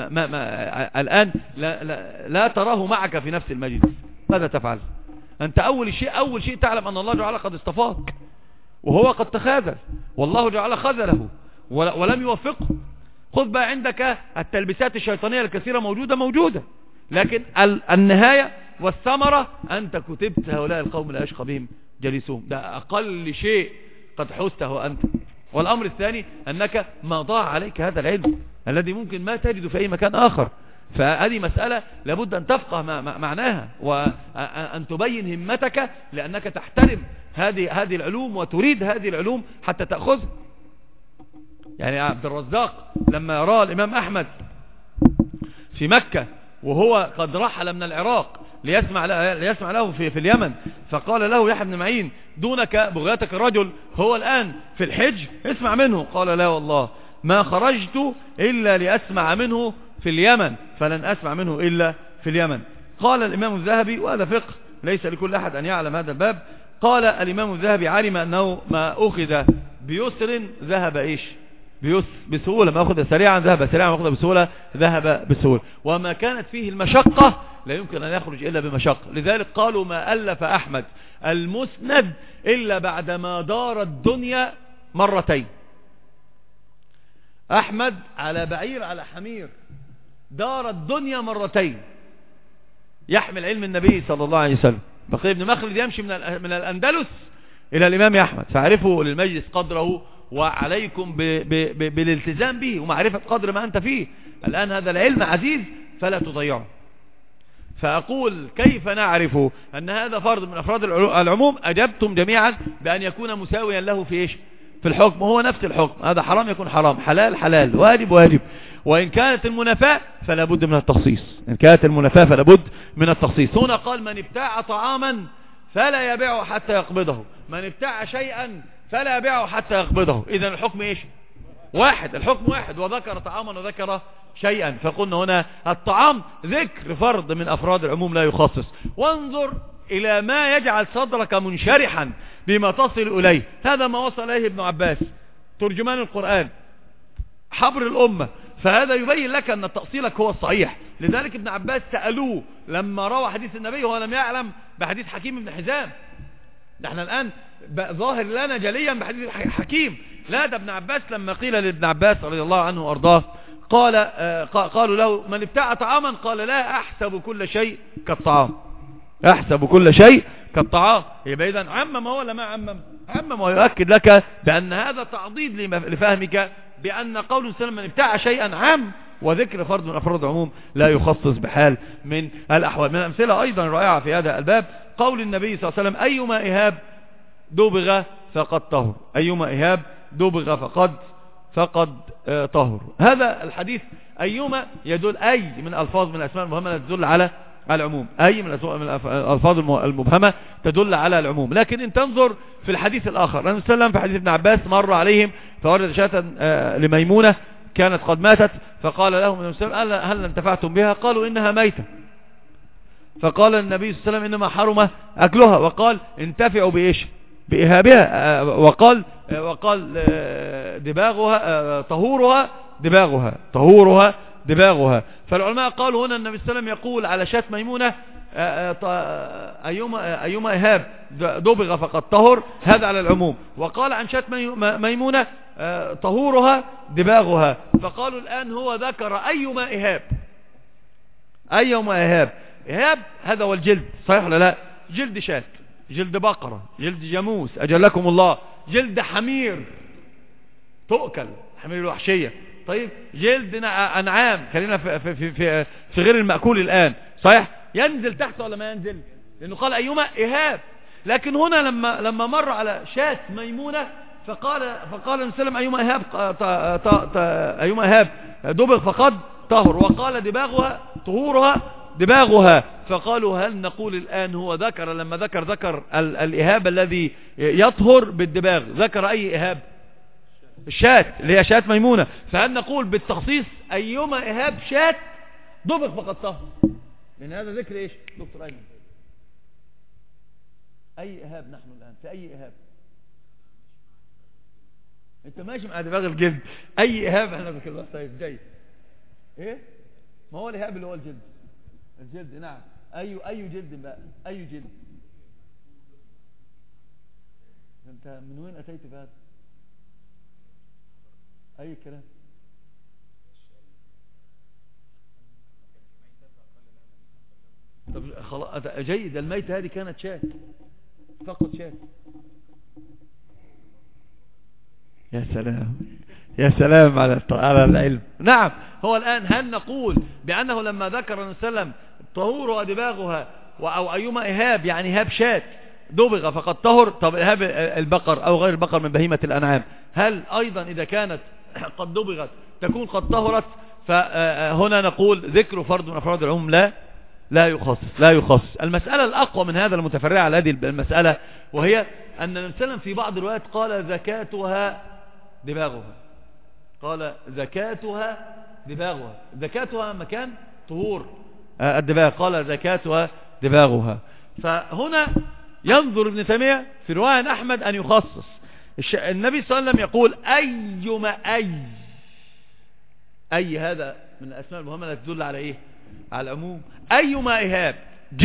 الآن لا تراه معك في نفس المجلس. ماذا تفعل؟ أنت أول شيء تعلم أن الله جعل قد اصطفاك، وهو قد تخاذل، والله جعل خذله ولم يوفقه. خذ بقى عندك التلبسات الشيطانية الكثيرة موجودة، لكن النهاية والثمرة أنت كتبت هؤلاء القوم لا يشقى بهم جليسهم. ده أقل شيء قد حسته أنت. والأمر الثاني أنك ما ضاع عليك هذا العلم الذي ممكن ما تجد في أي مكان آخر. فهذه مسألة لابد أن تفقه معناها، وأن تبين همتك، لأنك تحترم هذه العلوم وتريد هذه العلوم حتى تأخذها. يعني عبد الرزاق لما يرى الإمام أحمد في مكة وهو قد رحل من العراق ليسمع له في اليمن، فقال له يحيى بن معين دونك بغيتك الرجل هو الآن في الحج، اسمع منه. قال لا والله ما خرجت إلا لأسمع منه في اليمن، فلن أسمع منه إلا في اليمن. قال الإمام الذهبي، وهذا فقه ليس لكل أحد أن يعلم هذا الباب، قال الإمام الذهبي علم أنه ما أخذ بيسر ذهب إيش بسهولة، ما أخذ سريعا ذهب سريعا، ما أخذ بسهولة ذهب بسهولة. وما كانت فيه المشقة لا يمكن أن يخرج إلا بمشقة. لذلك قالوا ما ألف أحمد المسند إلا بعدما دار الدنيا مرتين. أحمد على بعير على حمير دار الدنيا مرتين يحمل علم النبي صلى الله عليه وسلم. بقي بن مخلد يمشي من الأندلس إلى الإمام أحمد، فاعرفوا للمجلس قدره وعليكم بالالتزام به ومعرفة قدر ما أنت فيه. الآن هذا العلم عزيز فلا تضيعه. فأقول كيف نعرف أن هذا فرض من أفراد العموم؟ أجبتم جميعا بأن يكون مساويا له في إيش؟ في الحكم، وهو نفس الحكم. هذا حرام يكون حرام، حلال حلال، واجب واجب. وإن كانت المنافاة فلا بد من التخصيص. إن كانت المنافاة فلا بد من التخصيص. هنا قال من ابتاع طعاما فلا يبيعه حتى يقبضه، من ابتاع شيئا فلا يبيعه حتى يقبضه. إذن الحكم إيش؟ واحد، الحكم واحد. وذكر طعاما وذكر شيئا، فقلنا هنا الطعام ذكر فرض من أفراد العموم لا يخصص. وانظر إلى ما يجعل صدرك منشرحا بما تصل إليه. هذا ما وصل إليه ابن عباس ترجمان القرآن حبر الأمة، فهذا يبين لك أن تأصيلك هو الصحيح. لذلك ابن عباس سألوه لما روى حديث النبي وهو لم يعلم بحديث حكيم بن حزام. نحن الآن ظاهر لنا جليا بحديث حكيم، لا ده ابن عباس لما قيل لابن عباس رضي الله عنه وارضاه قالوا له من ابتاع طعاما قال لا أحسب كل شيء كالطعام، أحسب كل شيء كالطعام. يبقى إذن عمم ولا ما عمم ويؤكد لك بأن هذا تعضيد لفهمك بأن قول سلم من ابتاع شيئا عام، وذكر فرد من أفراد العموم لا يخصص بحال من الأحوال. من الأمثلة أيضا رائعة في هذا الباب قول النبي صلى الله عليه وسلم أيما إهاب دبغ فقد طهر، أيما إهاب دبغ فقد طهر. هذا الحديث أيما يدل أي من ألفاظ من الأسماء المهمة تدل على العموم، أي من الألفاظ المبهمة تدل على العموم. لكن إن تنظر في الحديث الآخر النبي صلى الله عليه وسلم في حديث ابن عباس مر عليهم فوجد شاة لميمونة كانت قد ماتت، فقال لهم النبي صلى الله عليه وسلم هل انتفعتم بها؟ قالوا إنها ميتة. فقال النبي صلى الله عليه وسلم إنما حرم أكلها، وقال انتفعوا بإيش؟ بإهابها. وقال دباغها طهورها دباغها. فالعلماء قالوا هنا النبي صلى الله عليه وسلم يقول على شاة ميمونة أيما إهاب دبغ فقد طهر، هذا على العموم. وقال عن شاة ميمونة طهورها دباغها. فقالوا الآن هو ذكر أيما إهاب هذا هو الجلد، صحيح ولا لا؟ جلد شاة، جلد بقرة، جلد جاموس أجلكم الله، جلد حمير تؤكل، حمير الوحشية. طيب جلد أنعام، خلينا في غير المأكول الآن، صحيح؟ ينزل تحت ولا ما ينزل؟ لأنه قال أيما إهاب. لكن هنا لما مر على شاة ميمونة فقال النبي صلى الله عليه وسلم أيما إهاب دبغ فقد طهر، وقال دباغها طهورها دباغها. فقالوا هل نقول الآن هو ذكر لما ذكر الإهاب الذي يطهر بالدباغ، ذكر أي إهاب؟ الشاة اللي هي شاة ميمونة. فهل نقول بالتخصيص أيما إهاب شاة دبغ فقد طهر؟ من هذا ذكر إيش دكتور أيمن؟ أي إهاب نحن الآن في أي إهاب؟ أنت ماشي مع دباغ الجلد، أي إهاب احنا ذكر الله؟ طيب جاي إيه؟ ما هو الإهاب اللي هو الجلد، الجلد نعم. أي جلد بقى؟ أي جلد؟ أنت من وين أتيت بهذا؟ أي كلام؟ طب خلاص جيد، الميتة هذه كانت شاة فقط شاة. يا سلام يا سلام على العلم. نعم. هو الآن هل نقول بأنه لما ذكر النبي صلى الله عليه وسلم طهور ودباغها أو أيما إهاب يعني إهاب شاة دبغ فقد طهر، طب إهاب البقر أو غير البقر من بهيمة الأنعام هل أيضا إذا كانت قد دبغت تكون قد طهرت؟ فهنا نقول ذكر فرد من أفراد العموم لا يخصص. المسألة الأقوى من هذا المتفرع على هذه المسألة وهي أن النبي صلى الله عليه وسلم في بعض الروايات قال زكاتها دباغها، قال زكاتها دباغها، زكاتها مكان طهور الدباغ، قال زكاتها دباغها. فهنا ينظر ابن تيمية في رواية أحمد أن يخصص. النبي صلى الله عليه وسلم يقول أيما أي هذا من الأسماء المهمة التي تدل على إيه؟ على العموم. أيما إهاب،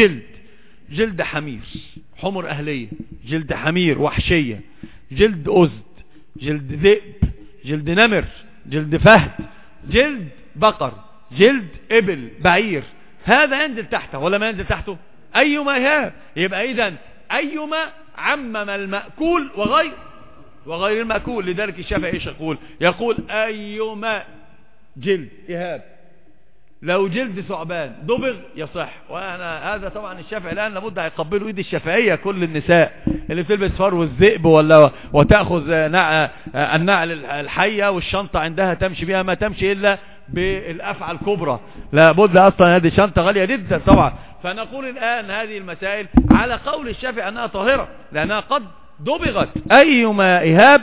جلد حمير، حمر أهلية، جلد حمير وحشية، جلد أزد، جلد ذئب، جلد نمر، جلد فهد، جلد بقر، جلد إبل، بعير، هذا ينزل تحته ولا ما ينزل تحته؟ أيما إهاب. يبقى إذن أيما عمم المأكول وغير المأكول. لذلك الشافعي ايش يقول أيما جلد إهاب، لو جلد ثعبان دبغ يصح. وانا هذا طبعا الشافعي الان لابد هيقبلوا ايد الشافعيه كل النساء اللي بتلبس فرو الذئب ولا وتاخذ النعل الحيه والشنطه عندها تمشي بها، ما تمشي الا بالافعى الكبرى، لابد اصلا هذه شنطه غاليه جدا طبعا. فنقول الان هذه المسائل على قول الشافعي انها طاهره لانها قد دبغت. ايما اهاب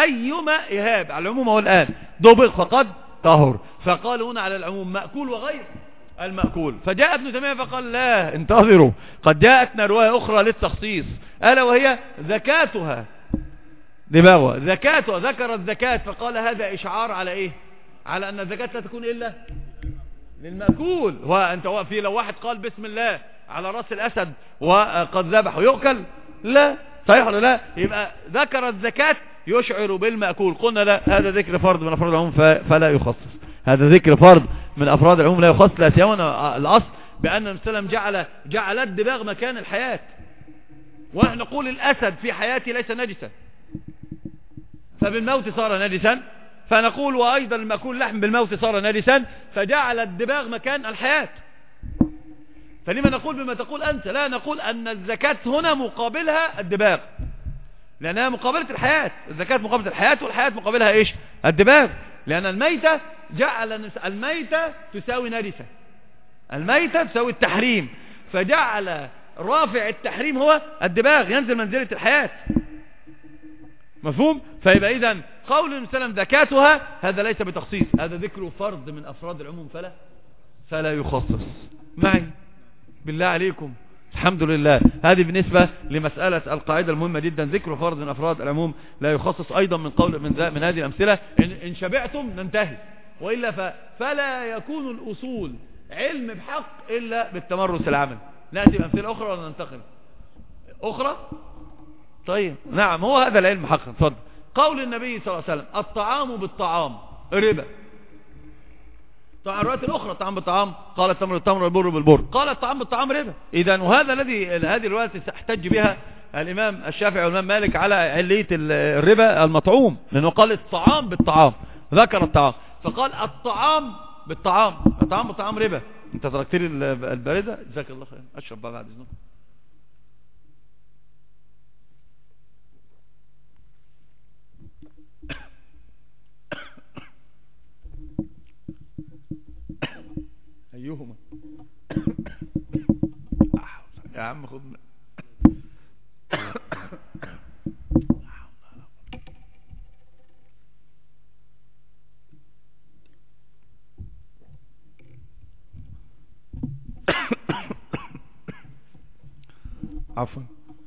على العموم هو الان دبغ فقد طهر. فقال هنا على العموم مأكول وغير المأكول. فجاء ابن تيمية فقال لا انتظروا، قد جاءتنا رواية أخرى للتخصيص ألا وهي زكاتها دماغها، زكاتها، ذكر الزكاة فقال هذا إشعار على إيه؟ على أن الزكاة لا تكون إلا للمأكول. وأنت في لو واحد قال بسم الله على رأس الأسد وقد ذبح يؤكل؟ لا، صحيح ولا لا؟ يبقى ذكر الزكاة يشعر بالمأكول. قلنا لا، هذا ذكر فرد من أفراد العموم فلا يخصص، هذا ذكر فرد من أفراد العموم لا يخصص. لا سيما الأصل بأن النبي صلى الله عليه وسلم جعل الدباغ مكان الحياة، ونحن نقول الأسد في حياته ليس نجسا فبالموت صار نجسا، فنقول وأيضا المأكول لحم بالموت صار نجسا فجعل الدباغ مكان الحياة. فلما نقول بما تقول أنت؟ لا، نقول أن الزكاة هنا مقابلها الدباغ لأنها مقابلة الحياة. الزكاة مقابلة الحياة والحياة مقابلها إيش؟ الدباغ. لأن الميتة جعل الميتة تساوي نجسة، الميتة تساوي التحريم، فجعل رافع التحريم هو الدباغ ينزل منزلة الحياة. مفهوم؟ فيبقى إذن قول النبي صلى الله عليه وسلم زكاتها هذا ليس بتخصيص، هذا ذكر فرد من أفراد العموم فلا يخصص. معي بالله عليكم؟ الحمد لله. هذه بالنسبة لمسألة القاعدة المهمة جدا، ذكر فرد من أفراد العموم لا يخصص. أيضا من قول من هذه الأمثلة إن شبعتم ننتهي، وإلا فلا يكون الأصول علم بحق إلا بالتمرس العمل. نأتي بأمثلة أخرى ولا ننتقل أخرى؟ طيب نعم، هو هذا العلم حقا. تفضل. قول النبي صلى الله عليه وسلم الطعام بالطعام ربا. طبعا الروايات الأخرى الطعام بالطعام، قال التمر بالتمر والبر بالبر، قال الطعام بالطعام ربا. إذن وهذا هذه الرواية احتج بها الإمام الشافعي والإمام مالك على علية الربا المطعوم، لأنه قال الطعام بالطعام، ذكر الطعام فقال الطعام بالطعام، الطعام بالطعام ربا. انت تركت لي الباردة، جزاك الله خير، اشرب بقى بعد اذنك. ايهما يا عم خد عفوا.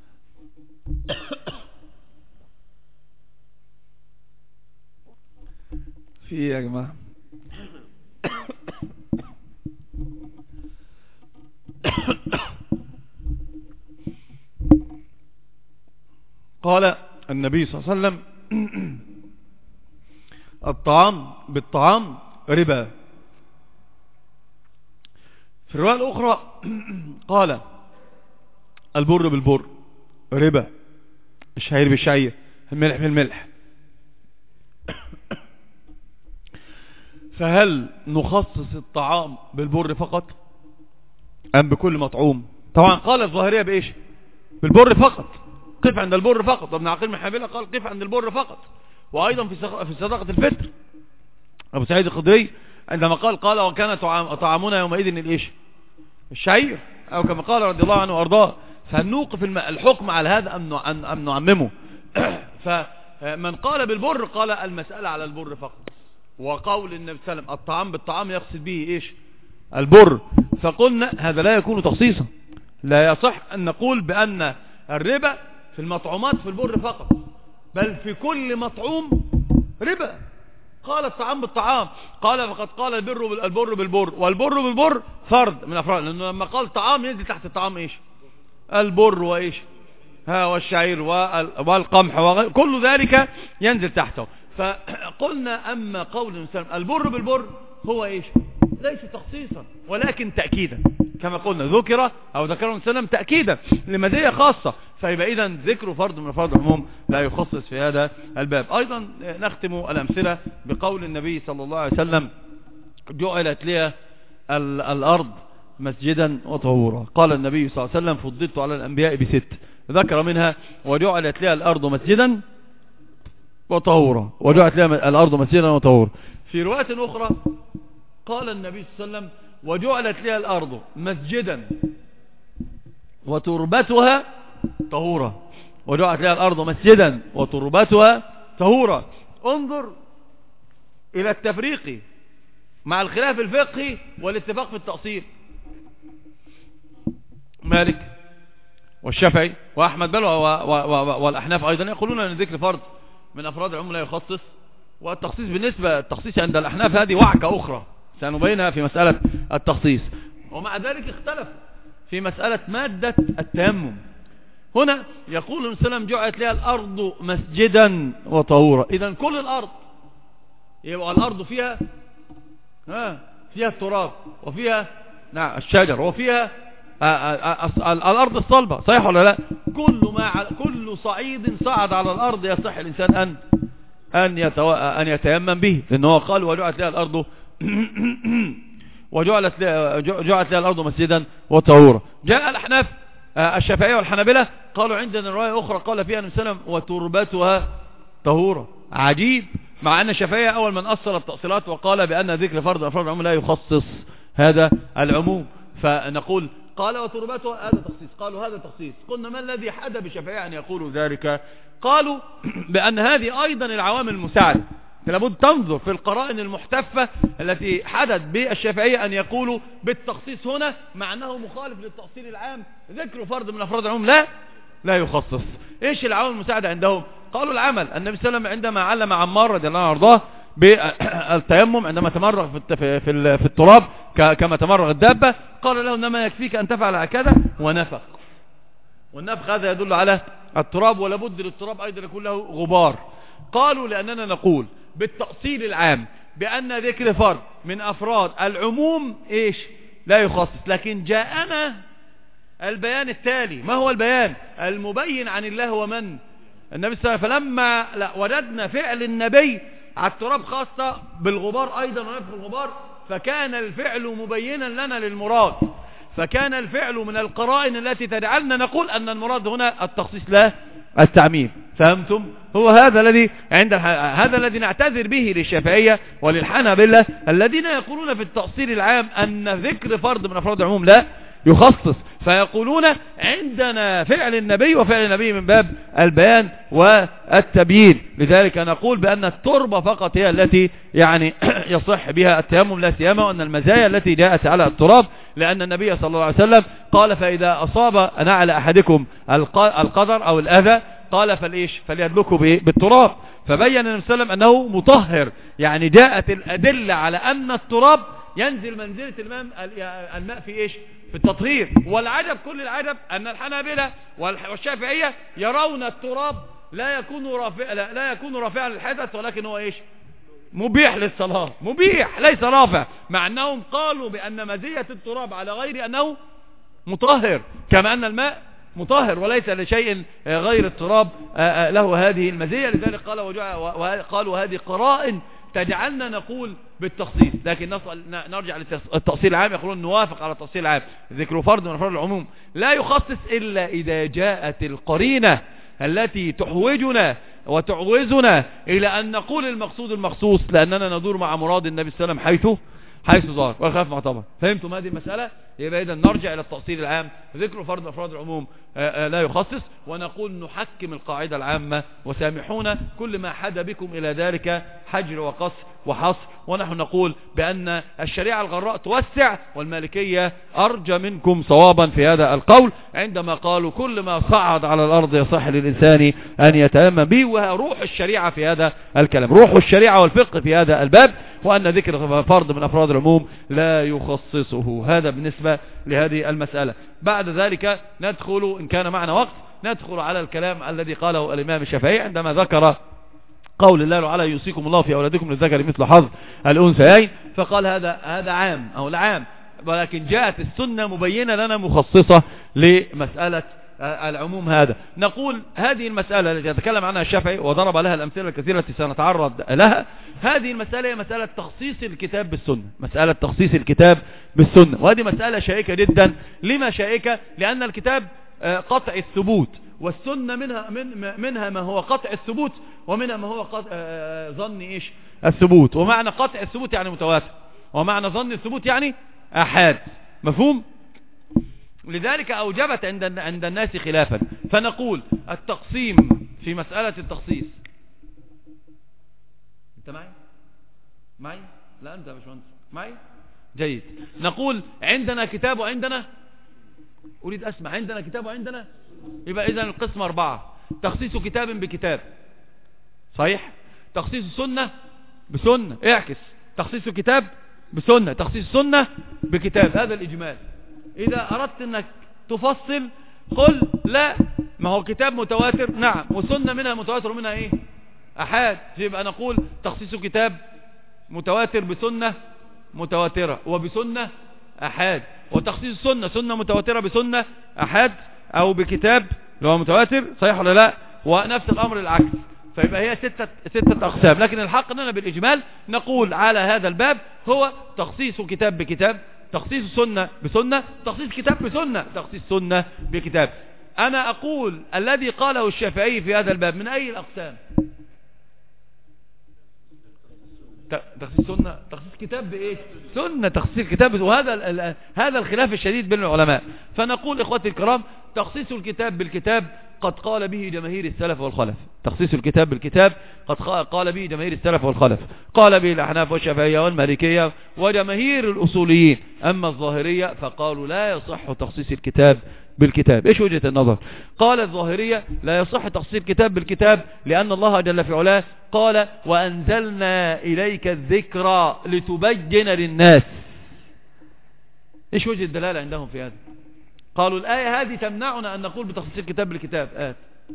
في ايه يا جماعة؟ قال النبي صلى الله عليه وسلم الطعام بالطعام ربا. في الرواية الأخرى قال البر بالبر ربا، الشعير بالشعير، الملح بالملح. فهل نخصص الطعام بالبر فقط أم بكل مطعوم؟ طبعا قال الظاهرية بإيش؟ بالبر فقط، قف عند البر فقط. ابن عقيل من حنبلة قال قف عند البر فقط. وأيضا في صدقة الفطر أبو سعيد الخدري عندما قال وكان طعامنا يومئذ الإيش؟ الشعير، أو كما قال رضي الله عنه وأرضاه. فنوقف الحكم على هذا أم نعممه؟ فمن قال بالبر قال المسألة على البر فقط. وقول النبي صلى الله عليه وسلم الطعام بالطعام يقصد به إيش؟ البر. فقلنا هذا لا يكون تخصيصا، لا يصح أن نقول بأن الربا في المطعومات في البر فقط، بل في كل مطعوم ربا. قال الطعام بالطعام، قال فقد قال البر بالبر، والبر بالبر فرد من افراد، لانه لما قال طعام ينزل تحت الطعام ايش؟ البر وايش؟ والشعير والقمح كل ذلك ينزل تحته. فقلنا اما قول المسلم البر بالبر هو ايش؟ ليس تخصيصا ولكن تأكيدا، كما قلنا ذكر او ذكره المسلم تأكيدا لمزية خاصة، فيبقى اذا ذكر فرد من فرد العموم لا يخصص في هذا الباب. ايضا نختم الامثلة بقول النبي صلى الله عليه وسلم جعلت لي الارض مسجدا وطهورا. قال النبي صلى الله عليه وسلم فضلت على الانبياء ب6، ذكر منها وجعلت لي الارض مسجدا وطهورا، وجعلت لي الارض مسجدا وطهورا. في رواية اخرى قال النبي صلى الله عليه وسلم وجعلت لي الارض مسجدا وتربتها طهورا، وجعلت لي الارض مسجدا وتربتها طهورا. انظر الى التفريق مع الخلاف الفقهي والاتفاق في التأصيل. مالك والشافعي واحمد بل والاحناف ايضا يقولون ان ذكر فرد من افراد العموم لا يخصص، والتخصيص بالنسبة التخصيص عند الاحناف هذه وعكة اخرى سنبينها في مسألة التخصيص. ومع ذلك اختلف في مسألة مادة التيمم. هنا يقول المسلم جعلت لها الارض مسجدا وطهورا، اذا كل الارض يبقى الارض فيها التراب وفيها الشجر وفيها الارض الصلبة، صحيح ولا لا؟ كل صعيد صعد على الارض يصح الانسان ان يتيمم به، لانه قال وجعلت لها الارض جعلت لها الارض مسجدا وطهورا. جاء الاحناف الشافعية والحنابلة قالوا عندنا رواية اخرى قال فيها النبي صلى الله عليه وسلم وتربتها طهورا. عجيب، مع ان الشافعية اول من اصل التأصيلات وقال بان ذكر فرد افراد العموم لا يخصص هذا العموم. فنقول قال وتربتها هذا تخصيص، قالوا هذا تخصيص. قلنا ما الذي حدى بالشافعية ان يقولوا ذلك؟ قالوا بان هذه ايضا العوامل المساعدة، لابد تنظر في القرائن المحتفة التي حدث بالشافعية ان يقولوا بالتخصيص هنا مع انه مخالف للتأصيل العام ذكر فرد من افراد العموم لا يخصص. ايش العوامل المساعدة عندهم؟ قالوا العمل. النبي صلى الله عليه وسلم عندما علم عمار رضي الله عنه وارضاه بالتيمم عندما تمرغ في التراب كما تمرغ الدابة، قال له انما يكفيك ان تفعل هكذا ونفخ. والنفخ هذا يدل على التراب، ولابد للتراب ايضا يكون له غبار. قالوا لاننا نقول بالتأصيل العام بان ذكر فرد من افراد العموم ايش؟ لا يخصص، لكن جاءنا البيان التالي. ما هو البيان؟ المبين عن الله ومن؟ النبي صلى الله عليه وسلم. فلما وجدنا فعل النبي على التراب خاصة بالغبار ايضا ونفخ الغبار، فكان الفعل مبينا لنا للمراد، فكان الفعل من القرائن التي تجعلنا نقول ان المراد هنا التخصيص لا التعميم. فهمتم؟ هو هذا الذي نعتذر به للشافعية وللحنابلة الذين يقولون في التأصيل العام ان ذكر فرد من افراد العموم لا يخصص، فيقولون عندنا فعل النبي وفعل النبي من باب البيان والتبيين. لذلك نقول بأن التربة فقط هي التي يعني يصح بها التيمم لا سيما، وأن المزايا التي جاءت على التراب لأن النبي صلى الله عليه وسلم قال فإذا أصاب نعل أحدكم القدر أو الأذى قال فليدلكه بالتراب. فبين النبي صلى الله عليه وسلم أنه مطهر، يعني جاءت الأدلة على أن التراب ينزل منزلة الماء في ايش؟ في التطهير. والعجب كل العجب ان الحنابلة والشافعية يرون التراب لا يكون رافعا للحدث، ولكن هو ايش؟ مبيح للصلاة، مبيح ليس رافع، مع انهم قالوا بان مزية التراب على غير انه مطهر، كما ان الماء مطهر وليس لشيء غير التراب له هذه المزية. لذلك قالوا هذه قرائن تجعلنا نقول بالتخصيص. لكن نرجع للتأصيل العام، يقولون نوافق على التأصيل العام ذكر فرد من افراد العموم لا يخصص إلا إذا جاءت القرينة التي تحوجنا وتعوزنا إلى أن نقول المقصود المخصوص، لأننا ندور مع مراد النبي صلى الله عليه وسلم حيث ظهر والخلاف معتبر. فهمتم هذه المسألة؟ يبقى إذا نرجع إلى التأصيل العام، ذكر فرد أفراد العموم لا يخصص، ونقول نحكم القاعدة العامة وسامحونا كل ما حد بكم إلى ذلك حجر وقصر وحصر. ونحن نقول بأن الشريعة الغراء توسع، والمالكية أرجى منكم صوابا في هذا القول عندما قالوا كل ما صعد على الأرض يصح للإنسان أن يتيمم به، وروح الشريعة في هذا الكلام، روح الشريعة والفقه في هذا الباب، وأن ذكر فرد من أفراد العموم لا يخصصه. هذا بالنسبة لهذه المسألة. بعد ذلك ندخل إن كان معنا وقت ندخل على الكلام الذي قاله الإمام الشافعي عندما ذكر قول الله تعالى يوصيكم الله في أولادكم للذكر مثل حظ الأنثيين، فقال هذا عام أو العام، ولكن جاءت السنة مبينة لنا مخصصة لمسألة العموم. هذا نقول هذه المسألة التي يتكلم عنها الشافعي وضرب لها الأمثلة الكثيرة التي سنتعرض لها، هذه المسألة هي مسألة تخصيص الكتاب بالسنة، مسألة تخصيص الكتاب بالسنة، وهذه مسألة شائكة جدا. لما شائكة؟ لأن الكتاب قطع الثبوت، والسنة منها ما هو قطع الثبوت، ومنها ما هو ظن الثبوت. ومعنى قطع الثبوت يعني متواتر، ومعنى ظن الثبوت يعني أحاد. مفهوم؟ لذلك أوجبت عند الناس خلافا. فنقول التقسيم في مسألة التخصيص، انت معي؟ لا انت يا باشمهندس معي؟ جيد. نقول عندنا كتاب وعندنا، اريد اسمع، عندنا كتاب وعندنا، يبقى اذا القسم 4: تخصيص كتاب بكتاب، صحيح؟ تخصيص سنة بسنة، اعكس، تخصيص كتاب بسنة، تخصيص سنة بكتاب، هذا الإجمال. إذا أردت أنك تفصل قل لا، ما هو كتاب متواتر نعم، وسنة منها متواتر ومنها إيه؟ أحاد. يبقى نقول تخصيص كتاب متواتر بسنة متواترة وبسنة أحاد، وتخصيص سنة متواترة بسنة أحاد أو بكتاب لو متواتر، صحيح ولا لا؟ ونفس الأمر العكس. فيبقى هي ستة أقسام، لكن الحق أننا بالإجمال نقول على هذا الباب هو تخصيص كتاب بكتاب، تخصيص سنة بسنة، تخصيص كتاب بسنة، تخصيص سنة بكتاب. أنا أقول الذي قاله الشافعي في هذا الباب من أي الأقسام؟ تخصيص سنة، تخصيص كتاب بإيه؟ سنة، تخصيص كتاب. وهذا هذا الخلاف الشديد بين العلماء. فنقول إخوتي الكرام تخصيص الكتاب بالكتاب قد قال به جماهير السلف والخلف، تخصيص الكتاب بالكتاب قد قال به جماهير السلف والخلف، قال به الأحناف والشافعية والمالكية وجماهير الأصوليين. أما الظاهرية فقالوا لا يصح تخصيص الكتاب بالكتاب. ايش وجهة النظر؟ قال الظاهرية لا يصح تخصيص الكتاب بالكتاب لأن الله جل في علاه قال وأنزلنا إليك الذكر لتبين للناس. ايش وجه الدلالة عندهم في هذا؟ قالوا الآية هذه تمنعنا أن نقول بتخصيص الكتاب بالكتاب.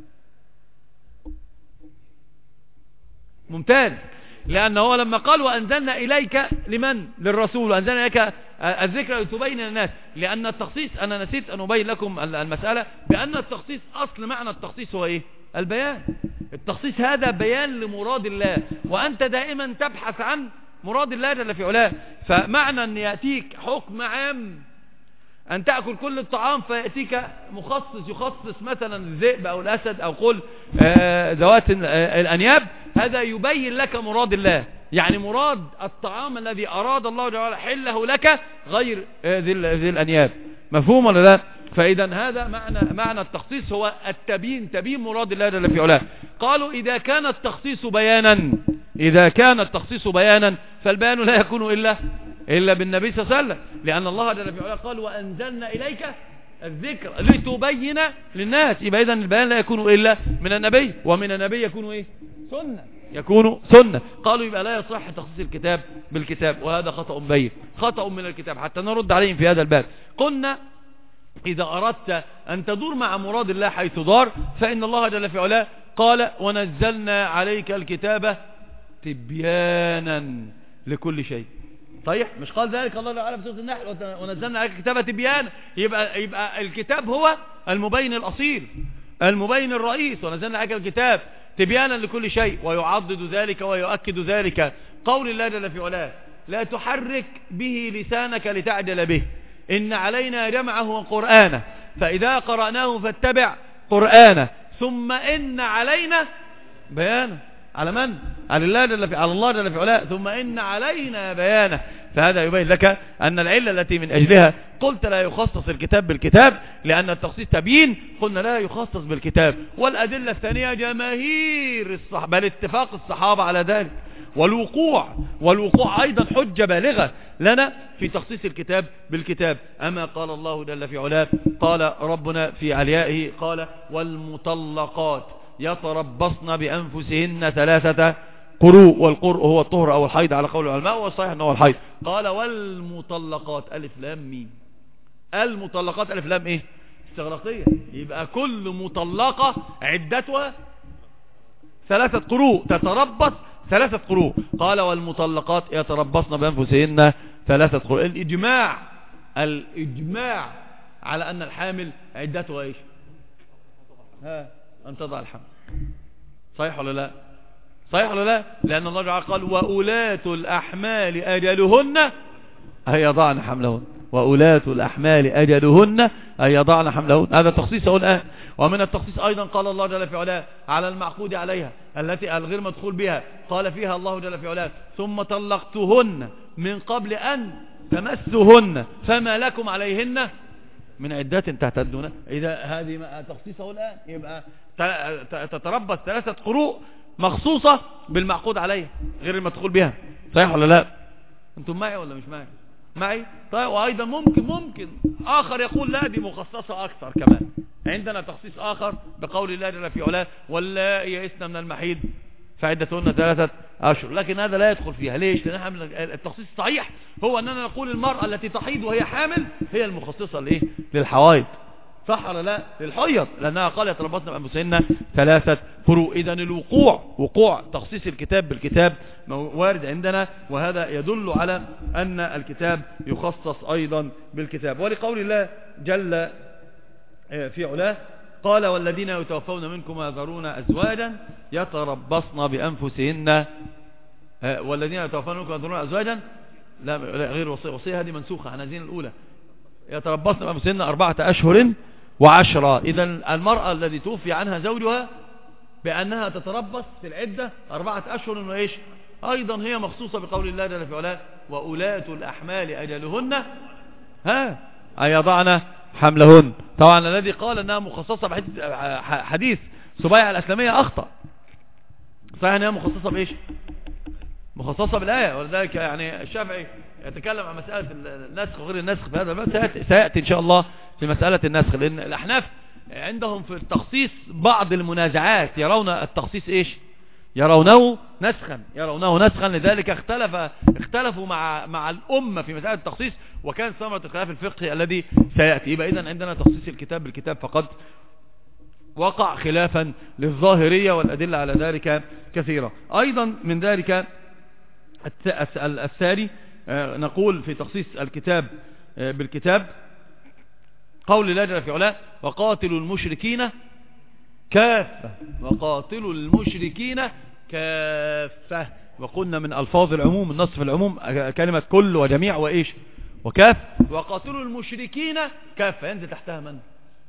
ممتاز، لأنه لما قال وأنزلنا إليك لمن؟ للرسول، وأنزلنا إليك الذكر لتبين للناس، لأن التخصيص أنا نسيت أن أبين لكم المسألة بأن التخصيص أصل معنى التخصيص هو إيه؟ البيان. التخصيص هذا بيان لمراد الله، وأنت دائما تبحث عن مراد الله جل في علاه. فمعنى أن يأتيك حكم عام أن تأكل كل الطعام فيأتيك مخصص يخصص مثلا الذئب أو الأسد أو قل ذوات الأنياب، هذا يبين لك مراد الله، يعني مراد الطعام الذي أراد الله جل وعلا حله لك غير ذي الأنياب. مفهوم ولا لا؟ فإذا هذا معنى التخصيص هو التبيين، تبيين مراد الله جل في علاه. قالوا إذا كان التخصيص بيانا فالبيان لا يكون إلا بالنبي صلى الله عليه وسلم، لأن الله جل في علاه قال وأنزلنا إليك الذكر لتبين للناس. يبقى إذن البيان لا يكون إلا من النبي، ومن النبي يكون إيه؟ سنة. قالوا يبقى لا يصح تخصيص الكتاب بالكتاب، وهذا خطأ من الكتاب حتى نرد عليهم في هذا الباب. قلنا إذا أردت أن تدور مع مراد الله حيث دار فإن الله جل في علاه قال ونزلنا عليك الكتاب تبيانا لكل شيء. صحيح؟ مش قال ذلك الله تعالى في سورة النحل ونزلنا عليك الكتاب تبيانا؟ يبقى الكتاب هو المبين الأصيل، المبين الرئيس، ونزلنا عليك الكتاب تبيانا لكل شيء. ويعضد ذلك ويؤكد ذلك قول الله جل في علاه لا تحرك به لسانك لتعجل به إن علينا جمعه وقرآنه فإذا قرأناه فاتبع قرآنه ثم إن علينا بيانه. على من؟ على الله جل في علاه ثم إن علينا بيانه. فهذا يبين لك أن العلة التي من أجلها قلت لا يخصص الكتاب بالكتاب لأن التخصيص تبيين، قلنا لا يخصص بالكتاب. والأدلة الثانية جماهير الصحابة، بل اتفاق الصحابة على ذلك، والوقوع أيضا حجة بالغة لنا في تخصيص الكتاب بالكتاب. أما قال الله جل في علاه، قال ربنا في عليائه، قال والمطلقات يتربصن بأنفسهن 3 قروء، والقرء هو الطهر أو الحيض على قول العلماء، والصحيح أنه الحيض. قال والمطلقات ألف لام ميم، المطلقات ألف لام إيه؟ استغراقية، يبقى كل مطلقة عدتها 3 قروء، تتربص 3 قروء. قال والمطلقات يتربصن بأنفسهن 3 قروء. الإجماع على أن الحامل عدتها إيش؟ أن تضع الحمل. صحيح ولا لا؟ صحيح ولا لا؟ لأن الله تعالى قال وأولاة الأحمال أجلهن أن يضعن حملهن، وأولاة الأحمال أجلهن أن يضعن حملهن. هذا تخصيصه الآن. ومن التخصيص أيضا قال الله جل في علاه على المعقود عليها التي الغير مدخول بها، قال فيها الله جل في علاه ثم طلقتهن من قبل أن تمسهن فما لكم عليهن من عدات تعتدون. إذا هذه تخصيصه الآن، يبقى تتربص 3 قروء مخصوصة بالمعقود عليها غير المدخول بها. صحيح ولا لا؟ انتم معي ولا مش معي؟ طيب. وأيضا ممكن آخر يقول لا دي مخصصة أكثر كمان. عندنا تخصيص آخر بقول الله جل في علاه واللائي يئسن من المحيض فعدتهن 3 أشهر، لكن هذا لا يدخل فيها. ليش؟ لأن التخصيص الصحيح هو أننا نقول المرأة التي تحيض وهي حامل هي المخصصة للحوائض. صح ولا لا؟ للحيض، لأنها قال يتربصن بأنفسهن 3 قروء. إذن وقوع تخصيص الكتاب بالكتاب وارد عندنا، وهذا يدل على أن الكتاب يخصص أيضا بالكتاب. ولقول الله جل في علاه قال والذين يتوفون منكم ويذرون أزواجا يتربصن بأنفسهن، والذين يتوفون منكم ويذرون أزواجا لا غير وصية هذه منسوخة عن هذه الأولى، يتربصن بأنفسهن 4 أشهر و10. إذا المرأة الذي توفي عنها زوجها بأنها تتربص في العدة 4 أشهر وإيش أيضا هي مخصوصة بقول الله جل في علاه وأولاة الأحمال أجلهن أن يضعن حملهن. طبعا الذي قال أنها مخصصة بحديث سبيعة الأسلامية أخطأ. صحيح أنها مخصصة بإيش؟ مخصصة بالآية، ولذلك يعني الشافعي يتكلم عن مسألة النسخ وغير النسخ في هذا الباب، سيأتي إن شاء الله في مسألة النسخ، لأن الأحناف عندهم في التخصيص بعض المنازعات، يرون التخصيص إيش؟ يرونه نسخا، لذلك اختلفوا مع الأمة في مسألة التخصيص، وكان ثمرة الخلاف الفقهي الذي سيأتي. يبقى إذن عندنا تخصيص الكتاب بالكتاب فقد وقع خلافا للظاهرية، والأدلة على ذلك كثيرة. أيضا من ذلك الثاني نقول في تخصيص الكتاب بالكتاب قول الله جل في علاه وقاتلوا المشركين كافة، وقاتلوا المشركين كافة. وقلنا من ألفاظ العموم النص في العموم كلمة كل وجميع وإيش وكاف. وقاتلوا المشركين كافة ينزل تحتها من؟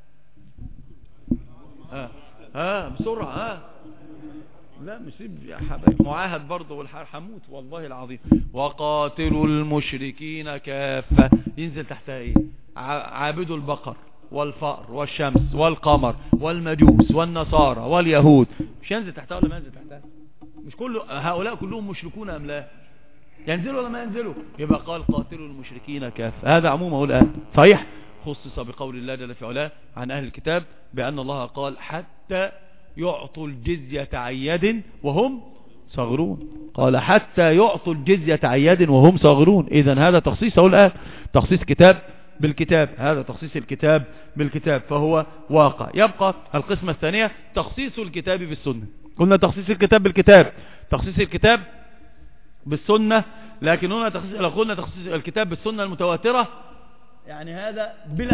بسرعة لا مصيب يا حبايب، معاهد برضه والحموت والله العظيم. وقاتلوا المشركين كافة ينزل تحتها ايه؟ عابدوا البقر والفأر والشمس والقمر والمجوس والنصارى واليهود. مش ينزل تحتها ولا ما ينزل تحتها؟ مش كل هؤلاء كلهم مشركون أم لا؟ ينزلوا ولا ما ينزلوا؟ يبقى قال قاتلوا المشركين كافة. هذا عمومه الآن صحيح، خصص بقول الله جل في علاه عن أهل الكتاب بأن الله قال حتى يعطوا الجزية عن يد وهم صاغرون. قال حتى يعطوا الجزية عن يد وهم صاغرون. إذن هذا تخصيصه الآن، تخصيص كتاب بالكتاب، هذا تخصيص الكتاب بالكتاب فهو واقع. يبقى القسمة الثانية تخصيص الكتاب بالسنة. قلنا تخصيص الكتاب بالكتاب، تخصيص الكتاب بالسنة، لكن هنا لو قلنا تخصيص الكتاب بالسنة المتواترة يعني هذا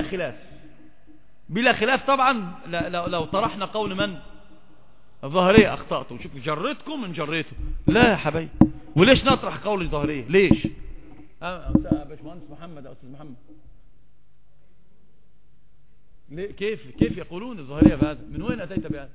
بلا خلاف طبعا. لو طرحنا قول من الظاهرية اخطأتوا، شوف جريتكم من جريته. لا يا حبايب، وليش نطرح قول الظاهرية؟ ليش باشمهندس محمد أو أستاذ محمد ليه؟ كيف يقولون الظاهرية بهذا؟ من وين أتيت بهذا؟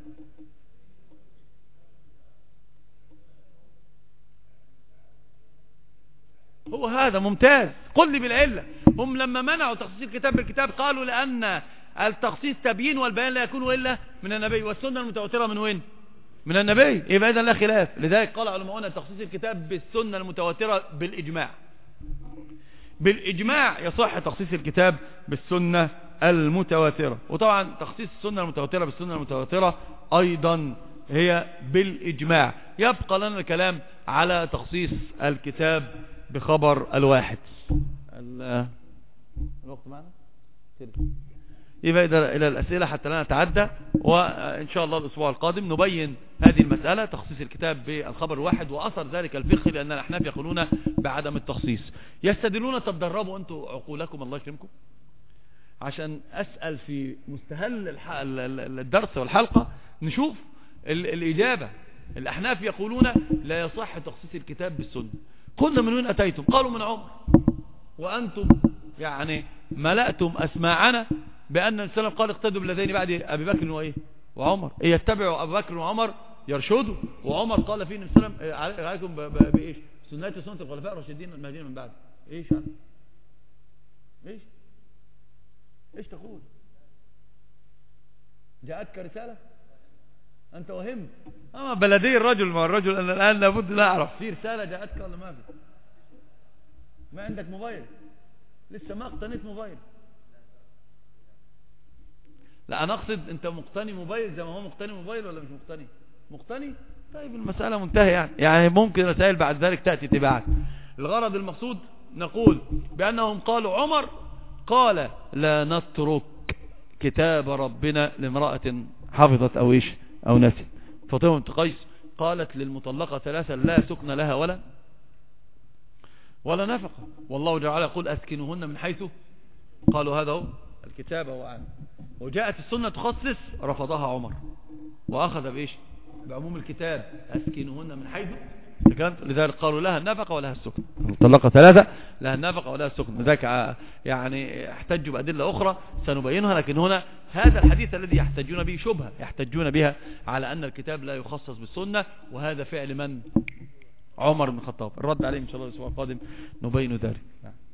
هو هذا ممتاز. قل لي بالعلة. هم لما منعوا تخصيص الكتاب بالكتاب قالوا لأن التخصيص تبيين والبيان لا يكون إلا من النبي، والسنة المتواترة من وين؟ من النبي. يبقى إذن لا خلاف. لذلك قال علماؤنا تخصيص الكتاب بالسنة المتواترة بالإجماع. بالإجماع يصح تخصيص الكتاب بالسنة المتواترة. وطبعا تخصيص السنة المتواترة بالسنة المتواترة أيضا هي بالإجماع. يبقى لنا الكلام على تخصيص الكتاب بخبر الواحد. الوقت معنا يبقى إلى الأسئلة حتى لا نتعدى، وإن شاء الله الأسبوع القادم نبين هذه المسألة تخصيص الكتاب بالخبر الواحد وأثر ذلك الفقه، لأن الأحناف يقولون بعدم التخصيص. يستدلون تدربوا أنتوا عقولكم الله يكرمكم عشان أسأل في مستهل الدرس والحلقة نشوف الإجابة. الأحناف يقولون لا يصح تخصيص الكتاب بالسنة. قلنا من وين أتيتم؟ قالوا من عمر، وأنتم يعني ملأتم أسماعنا بأن السلام قال اقتدوا بالذين بعد أبي بكر وإيه وعمر، يتبعوا أبي بكر وعمر يرشدوا، وعمر قال فيه السلام عليكم بإيش؟ سنة الخلفاء الراشدين المهديين من بعد. إيش يعني؟ إيش تقول؟ جاءتك رسالة أنت وهمت بلدي الرجل مع الرجل. أنا الآن لابد نعرف في رسالة جاءتك ولا ما في؟ ما عندك موبايل؟ لسه ما اقتنيت موبايل؟ لا أنا أقصد أنت مقتني موبايل زي ما هو مقتني موبايل ولا مش مقتني؟ مقتني؟ طيب المسألة منتهية يعني ممكن رسائل بعد ذلك تأتي تبعك. الغرض المقصود نقول بأنهم قالوا عمر قال لا نترك كتاب ربنا لامرأة حفظت أو إيش أو نسيت. فاطمة بنت قيس قالت للمطلقة ثلاثة لا سكن لها ولا نفقة، والله جعل يقول أسكنوهن من حيث قالوا هذا هو الكتاب وعن. وجاءت السنة تخصص رفضها عمر وأخذ بإيش بعموم الكتاب أسكنوهن من حيث. لذلك قالوا لها النفقة ولها السكن. المطلقة ثلاثة لها النفقة ولها السكن. لذلك يعني احتجوا بأدلة أخرى سنبينها، لكن هنا هذا الحديث الذي يحتجون به شبهة يحتجون بها على أن الكتاب لا يخصص بالسنة، وهذا فعل من؟ عمر بن الخطاب. الرد عليه إن شاء الله الأسبوع القادم نبين ذلك.